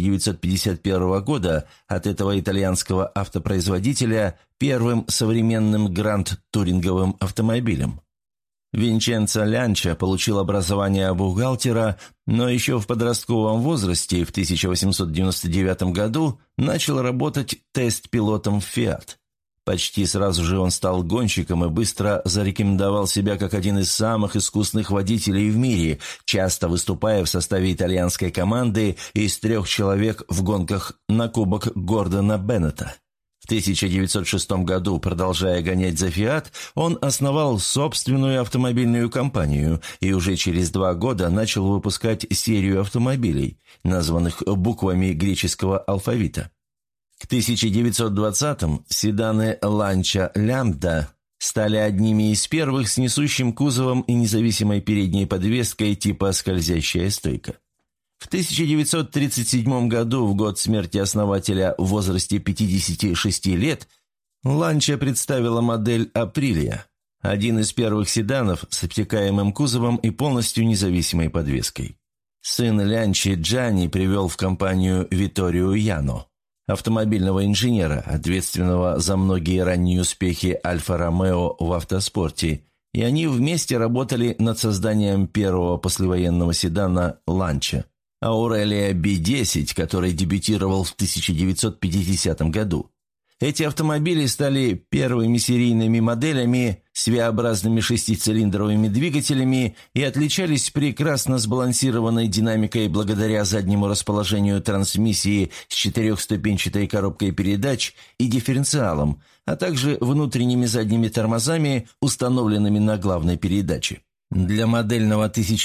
1951 года от этого итальянского автопроизводителя первым современным гранд-туринговым автомобилем. Винченцо Ланча получил образование бухгалтера, но еще в подростковом возрасте в 1899 году начал работать тест-пилотом в Fiat. Почти сразу же он стал гонщиком и быстро зарекомендовал себя как один из самых искусных водителей в мире, часто выступая в составе итальянской команды из 3 человек в гонках на Кубок Гордона Беннета. В 1906 году, продолжая гонять за Fiat, он основал собственную автомобильную компанию и уже через 2 года начал выпускать серию автомобилей, названных буквами греческого алфавита. К 1920-м седаны Lancia Lambda стали одними из первых с несущим кузовом и независимой передней подвеской типа «скользящая стойка». В 1937 году, в год смерти основателя в возрасте 56 лет, Lancia представила модель «Априлия», один из первых седанов с обтекаемым кузовом и полностью независимой подвеской. Сын Лянчи Джанни привел в компанию Витторио Яно, автомобильного инженера, ответственного за многие ранние успехи Альфа-Ромео в автоспорте, и они вместе работали над созданием первого послевоенного седана Lancia Aurelia B10, который дебютировал в 1950 году. Эти автомобили стали первыми серийными моделями с V-образными шестицилиндровыми двигателями и отличались прекрасно сбалансированной динамикой благодаря заднему расположению трансмиссии с четырехступенчатой коробкой передач и дифференциалом, а также внутренними задними тормозами, установленными на главной передаче. Для модельного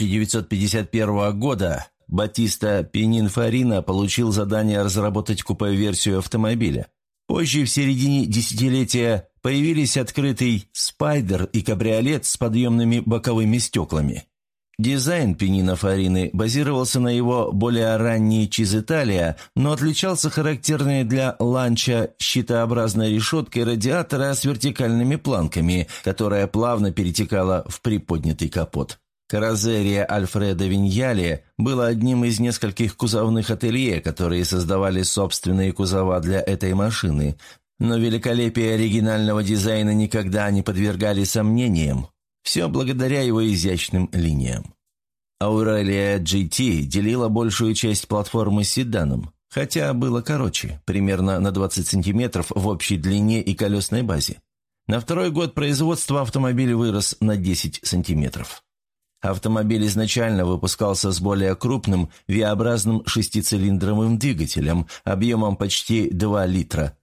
1951 года Батиста Пининфарина получил задание разработать купе-версию автомобиля. Позже, в середине десятилетия, появились открытый «Спайдер» и кабриолет с подъемными боковыми стеклами. Дизайн Пининофарины базировался на его более ранней Чиз Италия, но отличался характерной для Lancia щитообразной решеткой радиатора с вертикальными планками, которая плавно перетекала в приподнятый капот. Каррозерия Альфредо Виньяли была одним из нескольких кузовных ателье, которые создавали собственные кузова для этой машины, но великолепие оригинального дизайна никогда не подвергали сомнениям, все благодаря его изящным линиям. Aurelia GT делила большую часть платформы с седаном, хотя было короче, примерно на 20 см в общей длине и колесной базе. На второй год производства автомобиль вырос на 10 сантиметров. Автомобиль изначально выпускался с более крупным V-образным шестицилиндровым двигателем объемом почти 2 литра,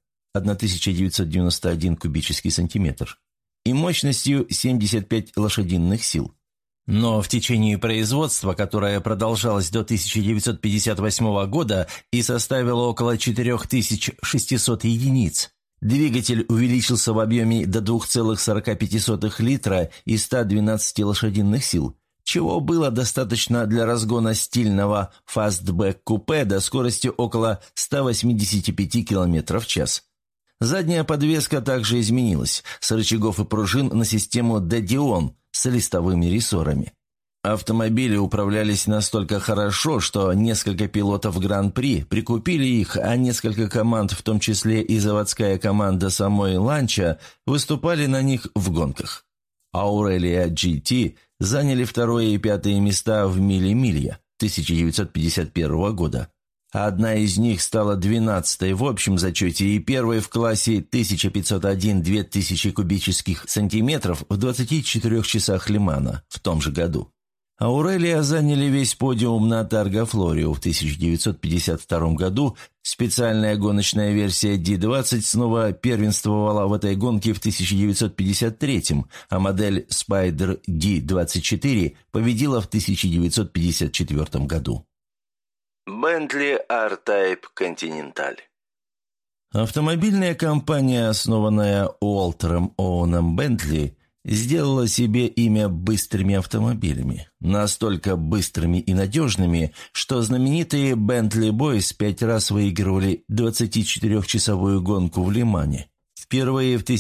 1991 кубический сантиметр, и мощностью 75 лошадиных сил. Но в течение производства, которое продолжалось до 1958 года и составило около 4600 единиц, двигатель увеличился в объеме до 2,45 литра и 112 лошадиных сил, чего было достаточно для разгона стильного фастбэк-купе до скорости около 185 км в час. Задняя подвеска также изменилась, с рычагов и пружин на систему Dedion с листовыми рессорами. Автомобили управлялись настолько хорошо, что несколько пилотов Гран-при прикупили их, а несколько команд, в том числе и заводская команда самой Lancia, выступали на них в гонках. Aurelia GT заняли второе и пятое места в миле-милья 1951 года. Одна из них стала 12-й в общем зачете и первой в классе 1501-2000 кубических сантиметров в 24 часах Ле-Мана в том же году. Аурелия заняли весь подиум на Тарго-Флорио в 1952 году. Специальная гоночная версия D20 снова первенствовала в этой гонке в 1953, а модель Spider D24 победила в 1954 году. Bentley R-Type Continental. Автомобильная компания, основанная Уолтером Оуэном Бентли, сделала себе имя быстрыми автомобилями, настолько быстрыми и надежными, что знаменитые Bentley Boys 5 раз выигрывали 24-часовую гонку в Ле-Мане. Впервые в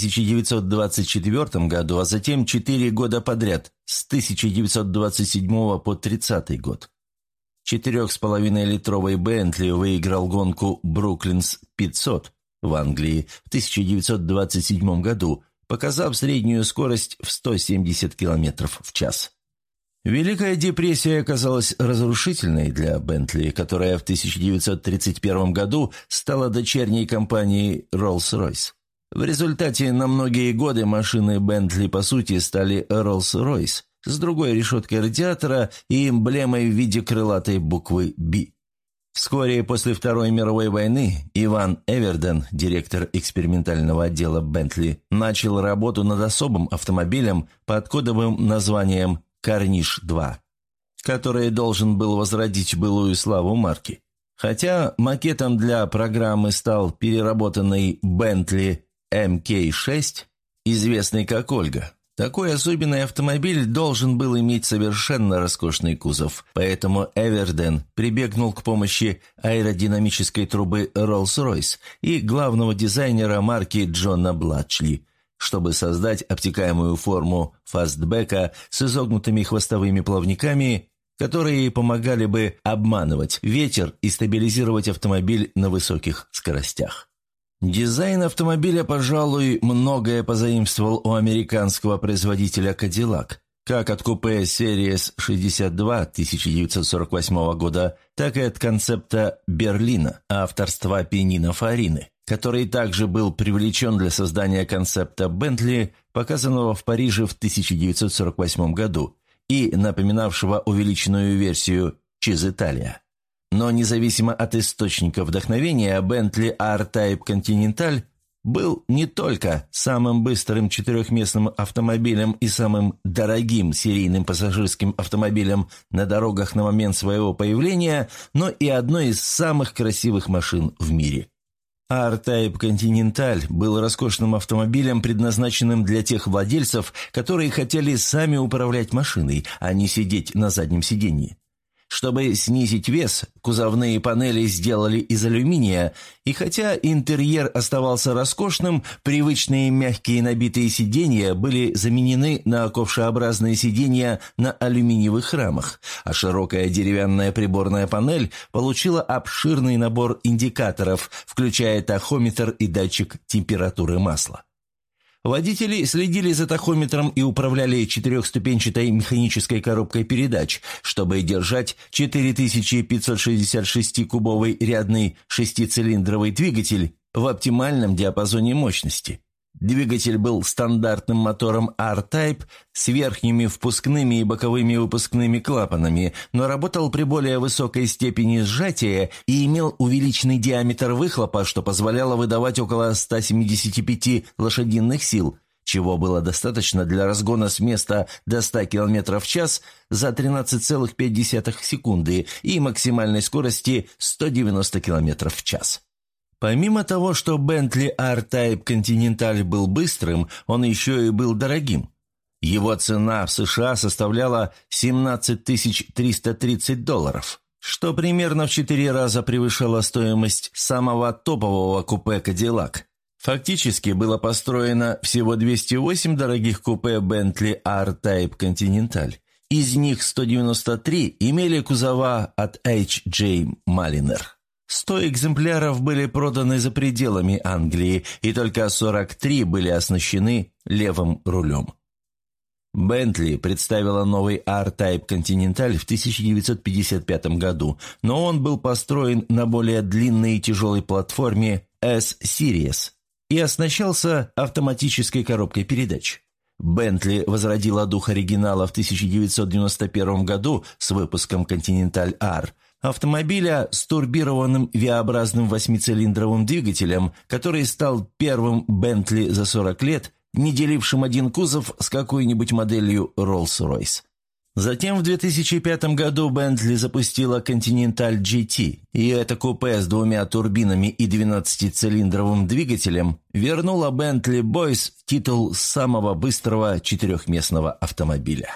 1924 году, а затем 4 года подряд, с 1927 по 30 год. 4,5-литровый Бентли выиграл гонку «Бруклинс 500» в Англии в 1927 году, показав среднюю скорость в 170 км в час. Великая депрессия оказалась разрушительной для Бентли, которая в 1931 году стала дочерней компанией Rolls-Royce. В результате на многие годы машины Бентли по сути стали Rolls-Royce с другой решеткой радиатора и эмблемой в виде крылатой буквы «B». Вскоре после Второй мировой войны Иван Эверден, директор экспериментального отдела Бентли, начал работу над особым автомобилем под кодовым названием «Корниш-2», который должен был возродить былую славу марки. Хотя макетом для программы стал переработанный Bentley MK6, известный как «Ольга». Такой особенный автомобиль должен был иметь совершенно роскошный кузов, поэтому Эверден прибегнул к помощи аэродинамической трубы Rolls-Royce и главного дизайнера марки Джона Бладшли, чтобы создать обтекаемую форму фастбека с изогнутыми хвостовыми плавниками, которые помогали бы обманывать ветер и стабилизировать автомобиль на высоких скоростях. Дизайн автомобиля, пожалуй, многое позаимствовал у американского производителя Cadillac, как от купе Series 62 1948 года, так и от концепта Берлина авторства Пинино Фарины, который также был привлечен для создания концепта Бентли, показанного в Париже в 1948 году, и напоминавшего увеличенную версию Чиз Италия. Но независимо от источника вдохновения, Bentley R-Type Continental был не только самым быстрым четырехместным автомобилем и самым дорогим серийным пассажирским автомобилем на дорогах на момент своего появления, но и одной из самых красивых машин в мире. R-Type Continental был роскошным автомобилем, предназначенным для тех владельцев, которые хотели сами управлять машиной, а не сидеть на заднем сиденье. Чтобы снизить вес, кузовные панели сделали из алюминия, и хотя интерьер оставался роскошным, привычные мягкие набитые сиденья были заменены на ковшеобразные сиденья на алюминиевых рамах, а широкая деревянная приборная панель получила обширный набор индикаторов, включая тахометр и датчик температуры масла. Водители следили за тахометром и управляли четырехступенчатой механической коробкой передач, чтобы держать 4566-кубовый рядный шестицилиндровый двигатель в оптимальном диапазоне мощности. Двигатель был стандартным мотором R-Type с верхними впускными и боковыми выпускными клапанами, но работал при более высокой степени сжатия и имел увеличенный диаметр выхлопа, что позволяло выдавать около 175 лошадиных сил, чего было достаточно для разгона с места до 100 км в час за 13,5 секунды и максимальной скорости 190 км в час. Помимо того, что Bentley R-Type Continental был быстрым, он еще и был дорогим. Его цена в США составляла $17 330, что примерно в 4 раза превышало стоимость самого топового купе Cadillac. Фактически было построено всего 208 дорогих купе Bentley R-Type Continental. Из них 193 имели кузова от H.J. Mulliner. 100 экземпляров были проданы за пределами Англии, и только 43 были оснащены левым рулем. Bentley представила новый R-Type Continental в 1955 году, но он был построен на более длинной и тяжелой платформе S-Series и оснащался автоматической коробкой передач. Bentley возродила дух оригинала в 1991 году с выпуском Continental R, автомобиля с турбированным V-образным 8-цилиндровым двигателем, который стал первым Bentley за 40 лет, не делившим один кузов с какой-нибудь моделью Rolls-Royce. Затем в 2005 году Bentley запустила Continental GT, и это купе с 2 турбинами и 12-цилиндровым двигателем вернуло Bentley Boys титул самого быстрого четырехместного автомобиля.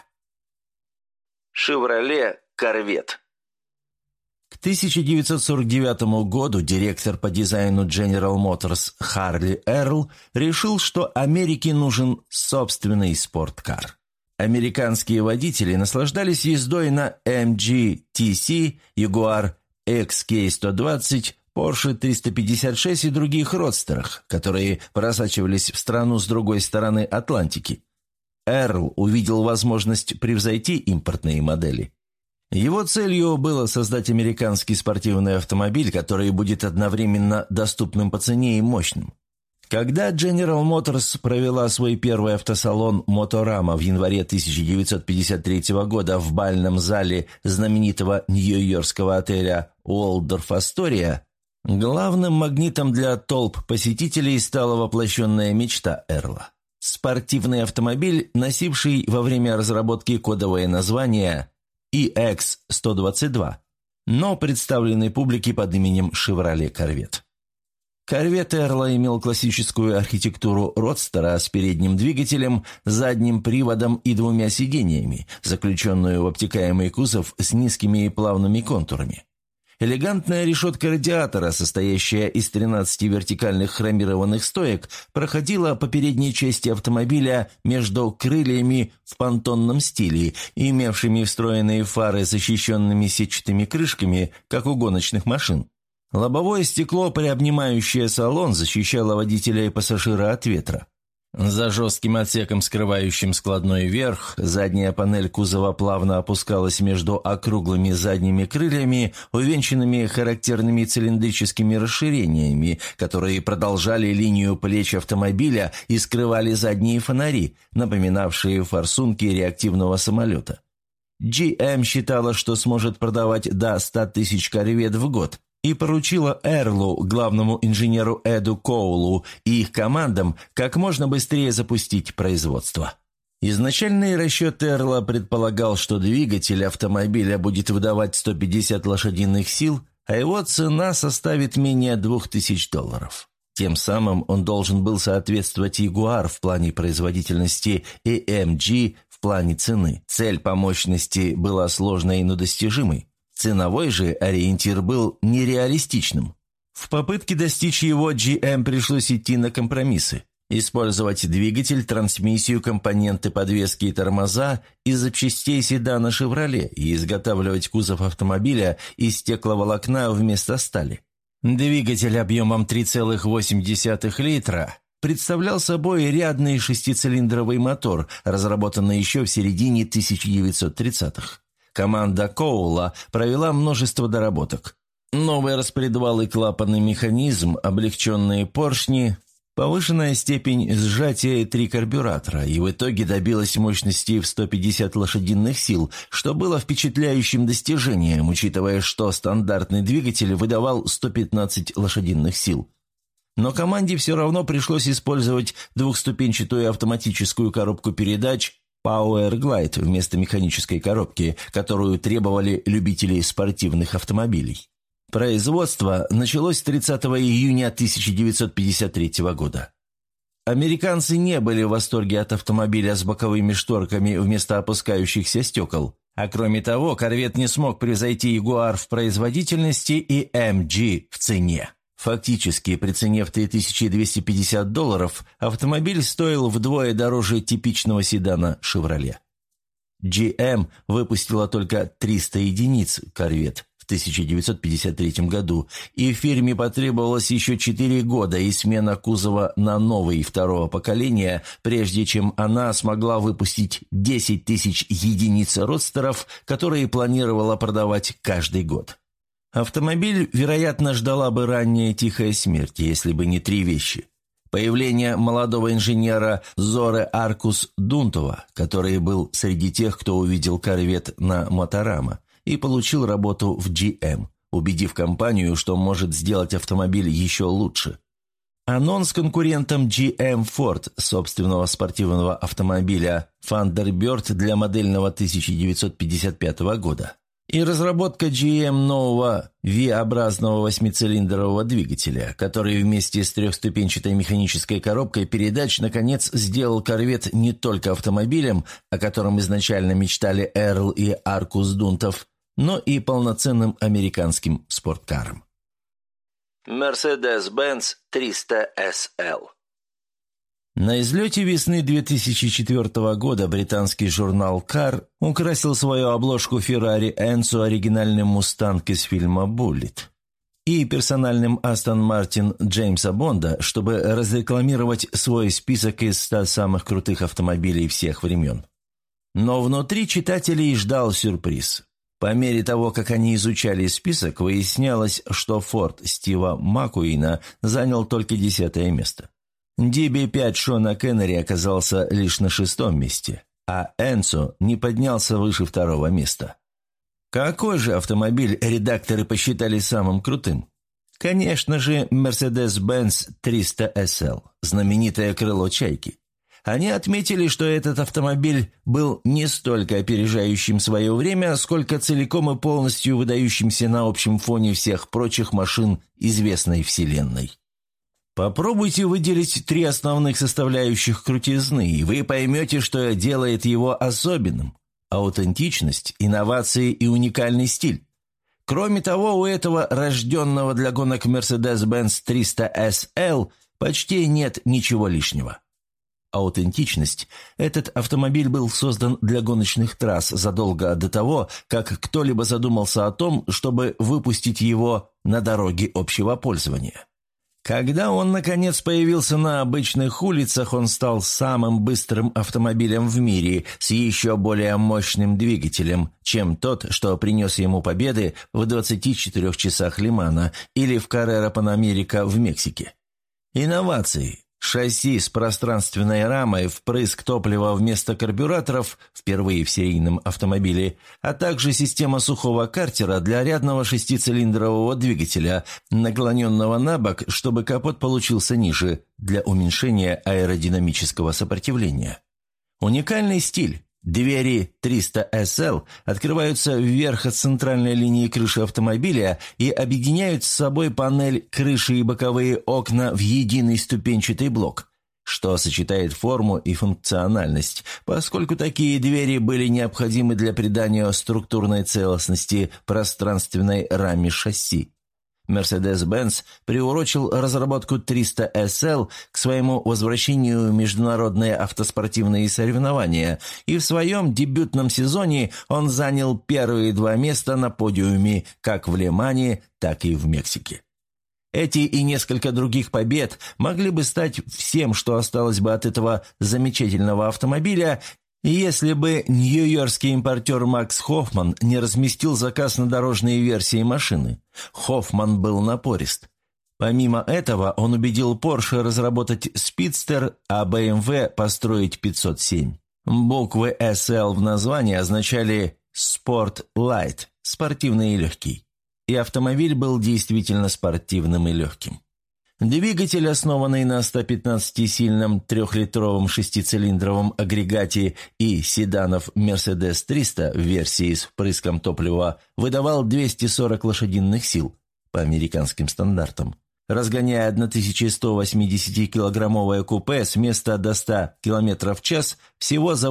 Chevrolet Corvette. К 1949 году директор по дизайну General Motors Харли Эрл решил, что Америке нужен собственный спорткар. Американские водители наслаждались ездой на MG TC, Jaguar XK120, Porsche 356 и других родстерах, которые просачивались в страну с другой стороны Атлантики. Эрл увидел возможность превзойти импортные модели. Его целью было создать американский спортивный автомобиль, который будет одновременно доступным по цене и мощным. Когда General Motors провела свой первый автосалон «Моторама» в январе 1953 года в бальном зале знаменитого нью-йоркского отеля «Уолдорф Астория», главным магнитом для толп посетителей стала воплощенная мечта Эрла. Спортивный автомобиль, носивший во время разработки кодовое название EX122, но представленный публике под именем Chevrolet Corvette. Корвет Эрла имел классическую архитектуру родстера с передним двигателем, задним приводом и двумя сидениями, заключенную в обтекаемый кузов с низкими и плавными контурами. Элегантная решетка радиатора, состоящая из 13 вертикальных хромированных стоек, проходила по передней части автомобиля между крыльями в понтонном стиле, имевшими встроенные фары с защищенными сетчатыми крышками, как у гоночных машин. Лобовое стекло, приобнимающее салон, защищало водителя и пассажира от ветра. За жестким отсеком, скрывающим складной верх, задняя панель кузова плавно опускалась между округлыми задними крыльями, увенчанными характерными цилиндрическими расширениями, которые продолжали линию плеч автомобиля и скрывали задние фонари, напоминавшие форсунки реактивного самолета. GM считала, что сможет продавать до 100 тысяч корвет в год, и поручила Эрлу, главному инженеру Эду Коулу и их командам как можно быстрее запустить производство. Изначальный расчет Эрла предполагал, что двигатель автомобиля будет выдавать 150 лошадиных сил, а его цена составит менее $2000. Тем самым он должен был соответствовать Ягуар в плане производительности и AMG в плане цены. Цель по мощности была сложной, но достижимой. Ценовой же ориентир был нереалистичным. В попытке достичь его GM пришлось идти на компромиссы. Использовать двигатель, трансмиссию, компоненты подвески и тормоза из запчастей седана «Шевроле» и изготавливать кузов автомобиля из стекловолокна вместо стали. Двигатель объемом 3,8 литра представлял собой рядный шестицилиндровый мотор, разработанный еще в середине 1930-х. Команда Коула провела множество доработок. Новый распредвал и клапанный механизм, облегченные поршни, повышенная степень сжатия и 3 карбюратора, и в итоге добилась мощности в 150 лошадиных сил, что было впечатляющим достижением, учитывая, что стандартный двигатель выдавал 115 лошадиных сил. Но команде все равно пришлось использовать двухступенчатую автоматическую коробку передач Power Glide вместо механической коробки, которую требовали любители спортивных автомобилей. Производство началось 30 июня 1953 года. Американцы не были в восторге от автомобиля с боковыми шторками вместо опускающихся стекол, а кроме того, корвет не смог превзойти Ягуар в производительности и AMG в цене. Фактически, при цене в $3250 автомобиль стоил вдвое дороже типичного седана «Шевроле». GM выпустила только 300 единиц «Корвет» в 1953 году, и фирме потребовалось еще 4 года и смена кузова на новый второго поколения, прежде чем она смогла выпустить 10 тысяч единиц родстеров, которые планировала продавать каждый год. Автомобиль, вероятно, ждала бы ранняя тихая смерть, если бы не 3 вещи. Появление молодого инженера Зоре Аркус Дунтова, который был среди тех, кто увидел корвет на Моторама и получил работу в GM, убедив компанию, что может сделать автомобиль еще лучше. Анонс конкурентом GM Ford собственного спортивного автомобиля Thunderbird для модельного 1955 года. И разработка GM нового V-образного 8-цилиндрового двигателя, который вместе с 3-ступенчатой механической коробкой передач наконец сделал корвет не только автомобилем, о котором изначально мечтали Эрл и Аркус Дунтов, но и полноценным американским спорткаром. Mercedes-Benz 300 SL. На излете весны 2004 года британский журнал Car украсил свою обложку Ferrari Enzo оригинальным «Мустанг» из фильма «Буллит» и персональным Aston Martin Джеймса Бонда, чтобы разрекламировать свой список из 100 самых крутых автомобилей всех времен. Но внутри читателей ждал сюрприз. По мере того, как они изучали список, выяснялось, что Ford Стива Маккуина занял только 10-е место. DB5 Шона Кеннери оказался лишь на 6-м месте, а Энцо не поднялся выше 2-го места. Какой же автомобиль редакторы посчитали самым крутым? Конечно же, Mercedes-Benz 300 SL, знаменитое крыло «Чайки». Они отметили, что этот автомобиль был не столько опережающим свое время, сколько целиком и полностью выдающимся на общем фоне всех прочих машин известной вселенной. Попробуйте выделить 3 основных составляющих крутизны, и вы поймете, что делает его особенным. Аутентичность, инновации и уникальный стиль. Кроме того, у этого рожденного для гонок Mercedes-Benz 300 SL почти нет ничего лишнего. Аутентичность. Этот автомобиль был создан для гоночных трасс задолго до того, как кто-либо задумался о том, чтобы выпустить его на дороге общего пользования. Когда он, наконец, появился на обычных улицах, он стал самым быстрым автомобилем в мире с еще более мощным двигателем, чем тот, что принес ему победы в 24 часах Ле-Мана или в Каррера-Панамерика в Мексике. Инновации. Шасси с пространственной рамой, впрыск топлива вместо карбюраторов, впервые в серийном автомобиле, а также система сухого картера для рядного 6-цилиндрового двигателя, наклоненного на бок, чтобы капот получился ниже, для уменьшения аэродинамического сопротивления. Уникальный стиль. Двери 300 SL открываются вверх от центральной линии крыши автомобиля и объединяют с собой панель крыши и боковые окна в единый ступенчатый блок, что сочетает форму и функциональность, поскольку такие двери были необходимы для придания структурной целостности пространственной раме шасси. Mercedes-Benz приурочил разработку 300 SL к своему возвращению в международные автоспортивные соревнования, и в своем дебютном сезоне он занял первые 2 места на подиуме как в Ле-Мане, так и в Мексике. Эти и несколько других побед могли бы стать всем, что осталось бы от этого замечательного автомобиля, если бы нью-йоркский импортер Макс Хоффман не разместил заказ на дорожные версии машины. Хоффман был напорист. Помимо этого, он убедил Porsche разработать Speedster, а BMW построить 507. Буквы SL в названии означали «Sport Light» – «спортивный и легкий». И автомобиль был действительно спортивным и легким. Двигатель, основанный на 115-сильном 3-литровом 6-цилиндровом агрегате и седанов Mercedes 300 в версии с впрыском топлива, выдавал 240 лошадиных сил по американским стандартам, разгоняя 1180-килограммовое купе с места до 100 км в час всего за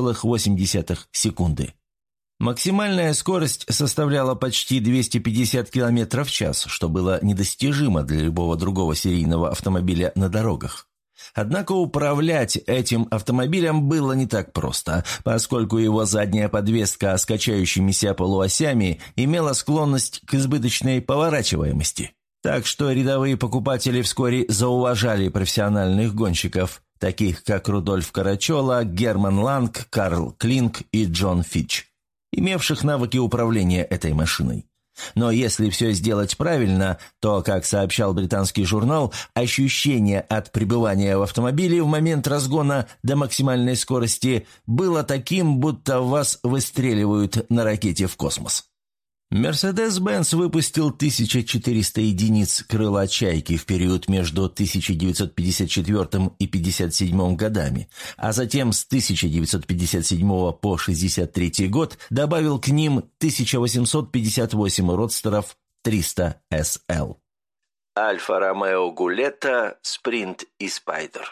8,8 секунды. Максимальная скорость составляла почти 250 км в час, что было недостижимо для любого другого серийного автомобиля на дорогах. Однако управлять этим автомобилем было не так просто, поскольку его задняя подвеска с качающимися полуосями имела склонность к избыточной поворачиваемости. Так что рядовые покупатели вскоре зауважали профессиональных гонщиков, таких как Рудольф Карачола, Герман Ланг, Карл Клинк и Джон Фич, имевших навыки управления этой машиной. Но если все сделать правильно, то, как сообщал британский журнал, ощущение от пребывания в автомобиле в момент разгона до максимальной скорости было таким, будто вас выстреливают на ракете в космос. Mercedes-Benz выпустил 1400 единиц крыла «Чайки» в период между 1954 и 1957 годами, а затем с 1957 по 1963 год добавил к ним 1858 родстеров 300 SL. Альфа-Ромео Гулетта, Спринт и Спайдер.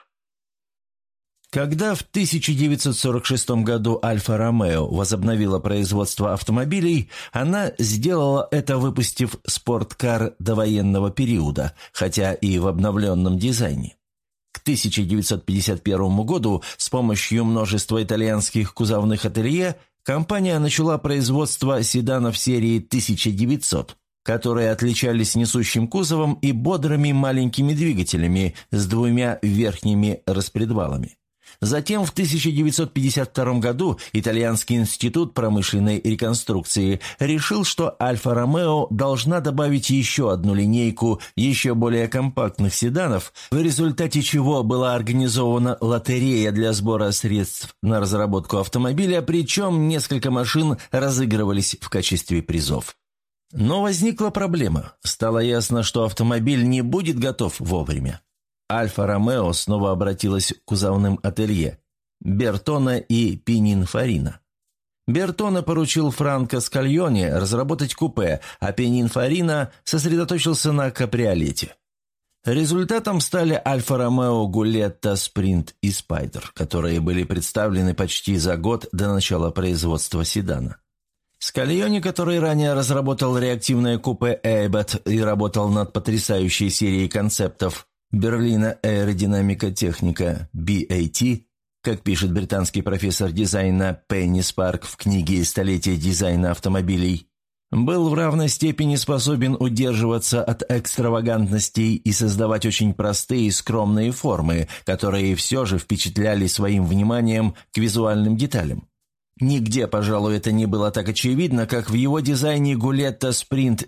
Когда в 1946 году Альфа-Ромео возобновила производство автомобилей, она сделала это, выпустив спорткар довоенного периода, хотя и в обновленном дизайне. К 1951 году с помощью множества итальянских кузовных ателье компания начала производство седанов серии 1900, которые отличались несущим кузовом и бодрыми маленькими двигателями с 2 верхними распредвалами. Затем в 1952 году Итальянский институт промышленной реконструкции решил, что Альфа-Ромео должна добавить еще одну линейку еще более компактных седанов, в результате чего была организована лотерея для сбора средств на разработку автомобиля, причем несколько машин разыгрывались в качестве призов. Но возникла проблема. Стало ясно, что автомобиль не будет готов вовремя. Альфа-Ромео снова обратилась к кузовным ателье Бертона и Пининфарина. Бертона поручил Франко Скальоне разработать купе, а Пининфарина сосредоточился на кабриолете. Результатом стали Альфа-Ромео, Гулетта, Спринт и Спайдер, которые были представлены почти за год до начала производства седана. Скальони, который ранее разработал реактивное купе Эйбот и работал над потрясающей серией концептов Берлина Аэродинамика Техника BAT, как пишет британский профессор дизайна Пенни Спарк в книге «Столетие дизайна автомобилей», был в равной степени способен удерживаться от экстравагантностей и создавать очень простые и скромные формы, которые все же впечатляли своим вниманием к визуальным деталям. Нигде, пожалуй, это не было так очевидно, как в его дизайне Гулетта Спринт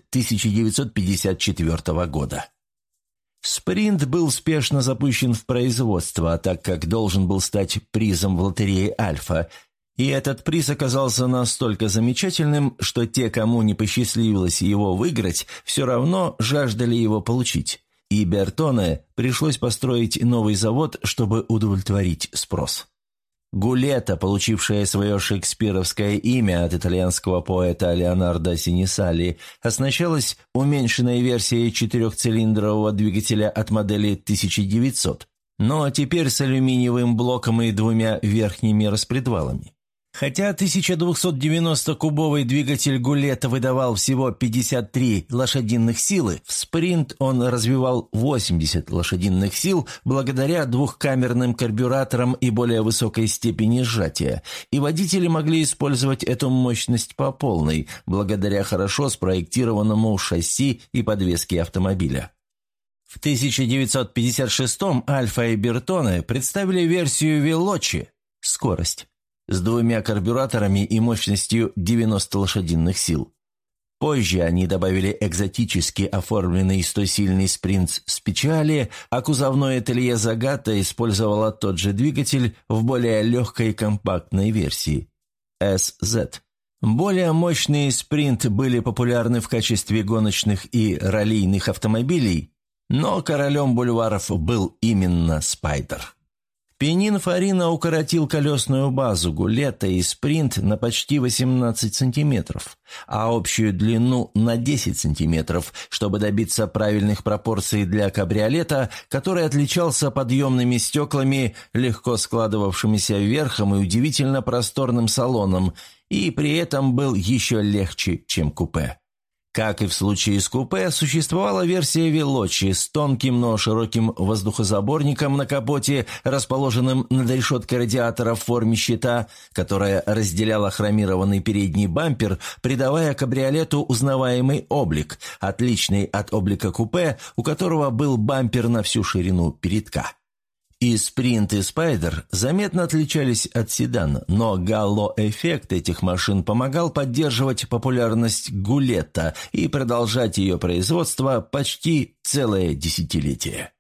1954 года. Спринт был спешно запущен в производство, так как должен был стать призом в лотерее «Альфа», и этот приз оказался настолько замечательным, что те, кому не посчастливилось его выиграть, все равно жаждали его получить. И Бертоне пришлось построить новый завод, чтобы удовлетворить спрос. Гулетта, получившая свое шекспировское имя от итальянского поэта Леонардо Синисали, оснащалась уменьшенной версией четырехцилиндрового двигателя от модели 1900, но теперь с алюминиевым блоком и двумя верхними распредвалами. Хотя 1290-кубовый двигатель Гулетта выдавал всего 53 лошадиных силы, в «Спринт» он развивал 80 лошадиных сил благодаря двухкамерным карбюраторам и более высокой степени сжатия, и водители могли использовать эту мощность по полной, благодаря хорошо спроектированному шасси и подвеске автомобиля. В 1956-м Альфа и Бертоне представили версию Велочи – скорость, с двумя карбюраторами и мощностью 90 лошадиных сил. Позже они добавили экзотически оформленный 100-сильный Спринт Спечиали, а кузовное ателье Загата использовало тот же двигатель в более легкой и компактной версии – SZ. Более мощные Спринт были популярны в качестве гоночных и раллийных автомобилей, но королем бульваров был именно Спайдер. Пининфарино укоротил колесную базу Гулетта и Спринт на почти 18 сантиметров, а общую длину на 10 сантиметров, чтобы добиться правильных пропорций для кабриолета, который отличался подъемными стеклами, легко складывавшимися верхом и удивительно просторным салоном, и при этом был еще легче, чем купе. Как и в случае с купе, существовала версия Велочи с тонким, но широким воздухозаборником на капоте, расположенным над решеткой радиатора в форме щита, которая разделяла хромированный передний бампер, придавая кабриолету узнаваемый облик, отличный от облика купе, у которого был бампер на всю ширину передка. И Спринт, и Спайдер заметно отличались от седана, но галло-эффект этих машин помогал поддерживать популярность Гулетта и продолжать ее производство почти целое десятилетие.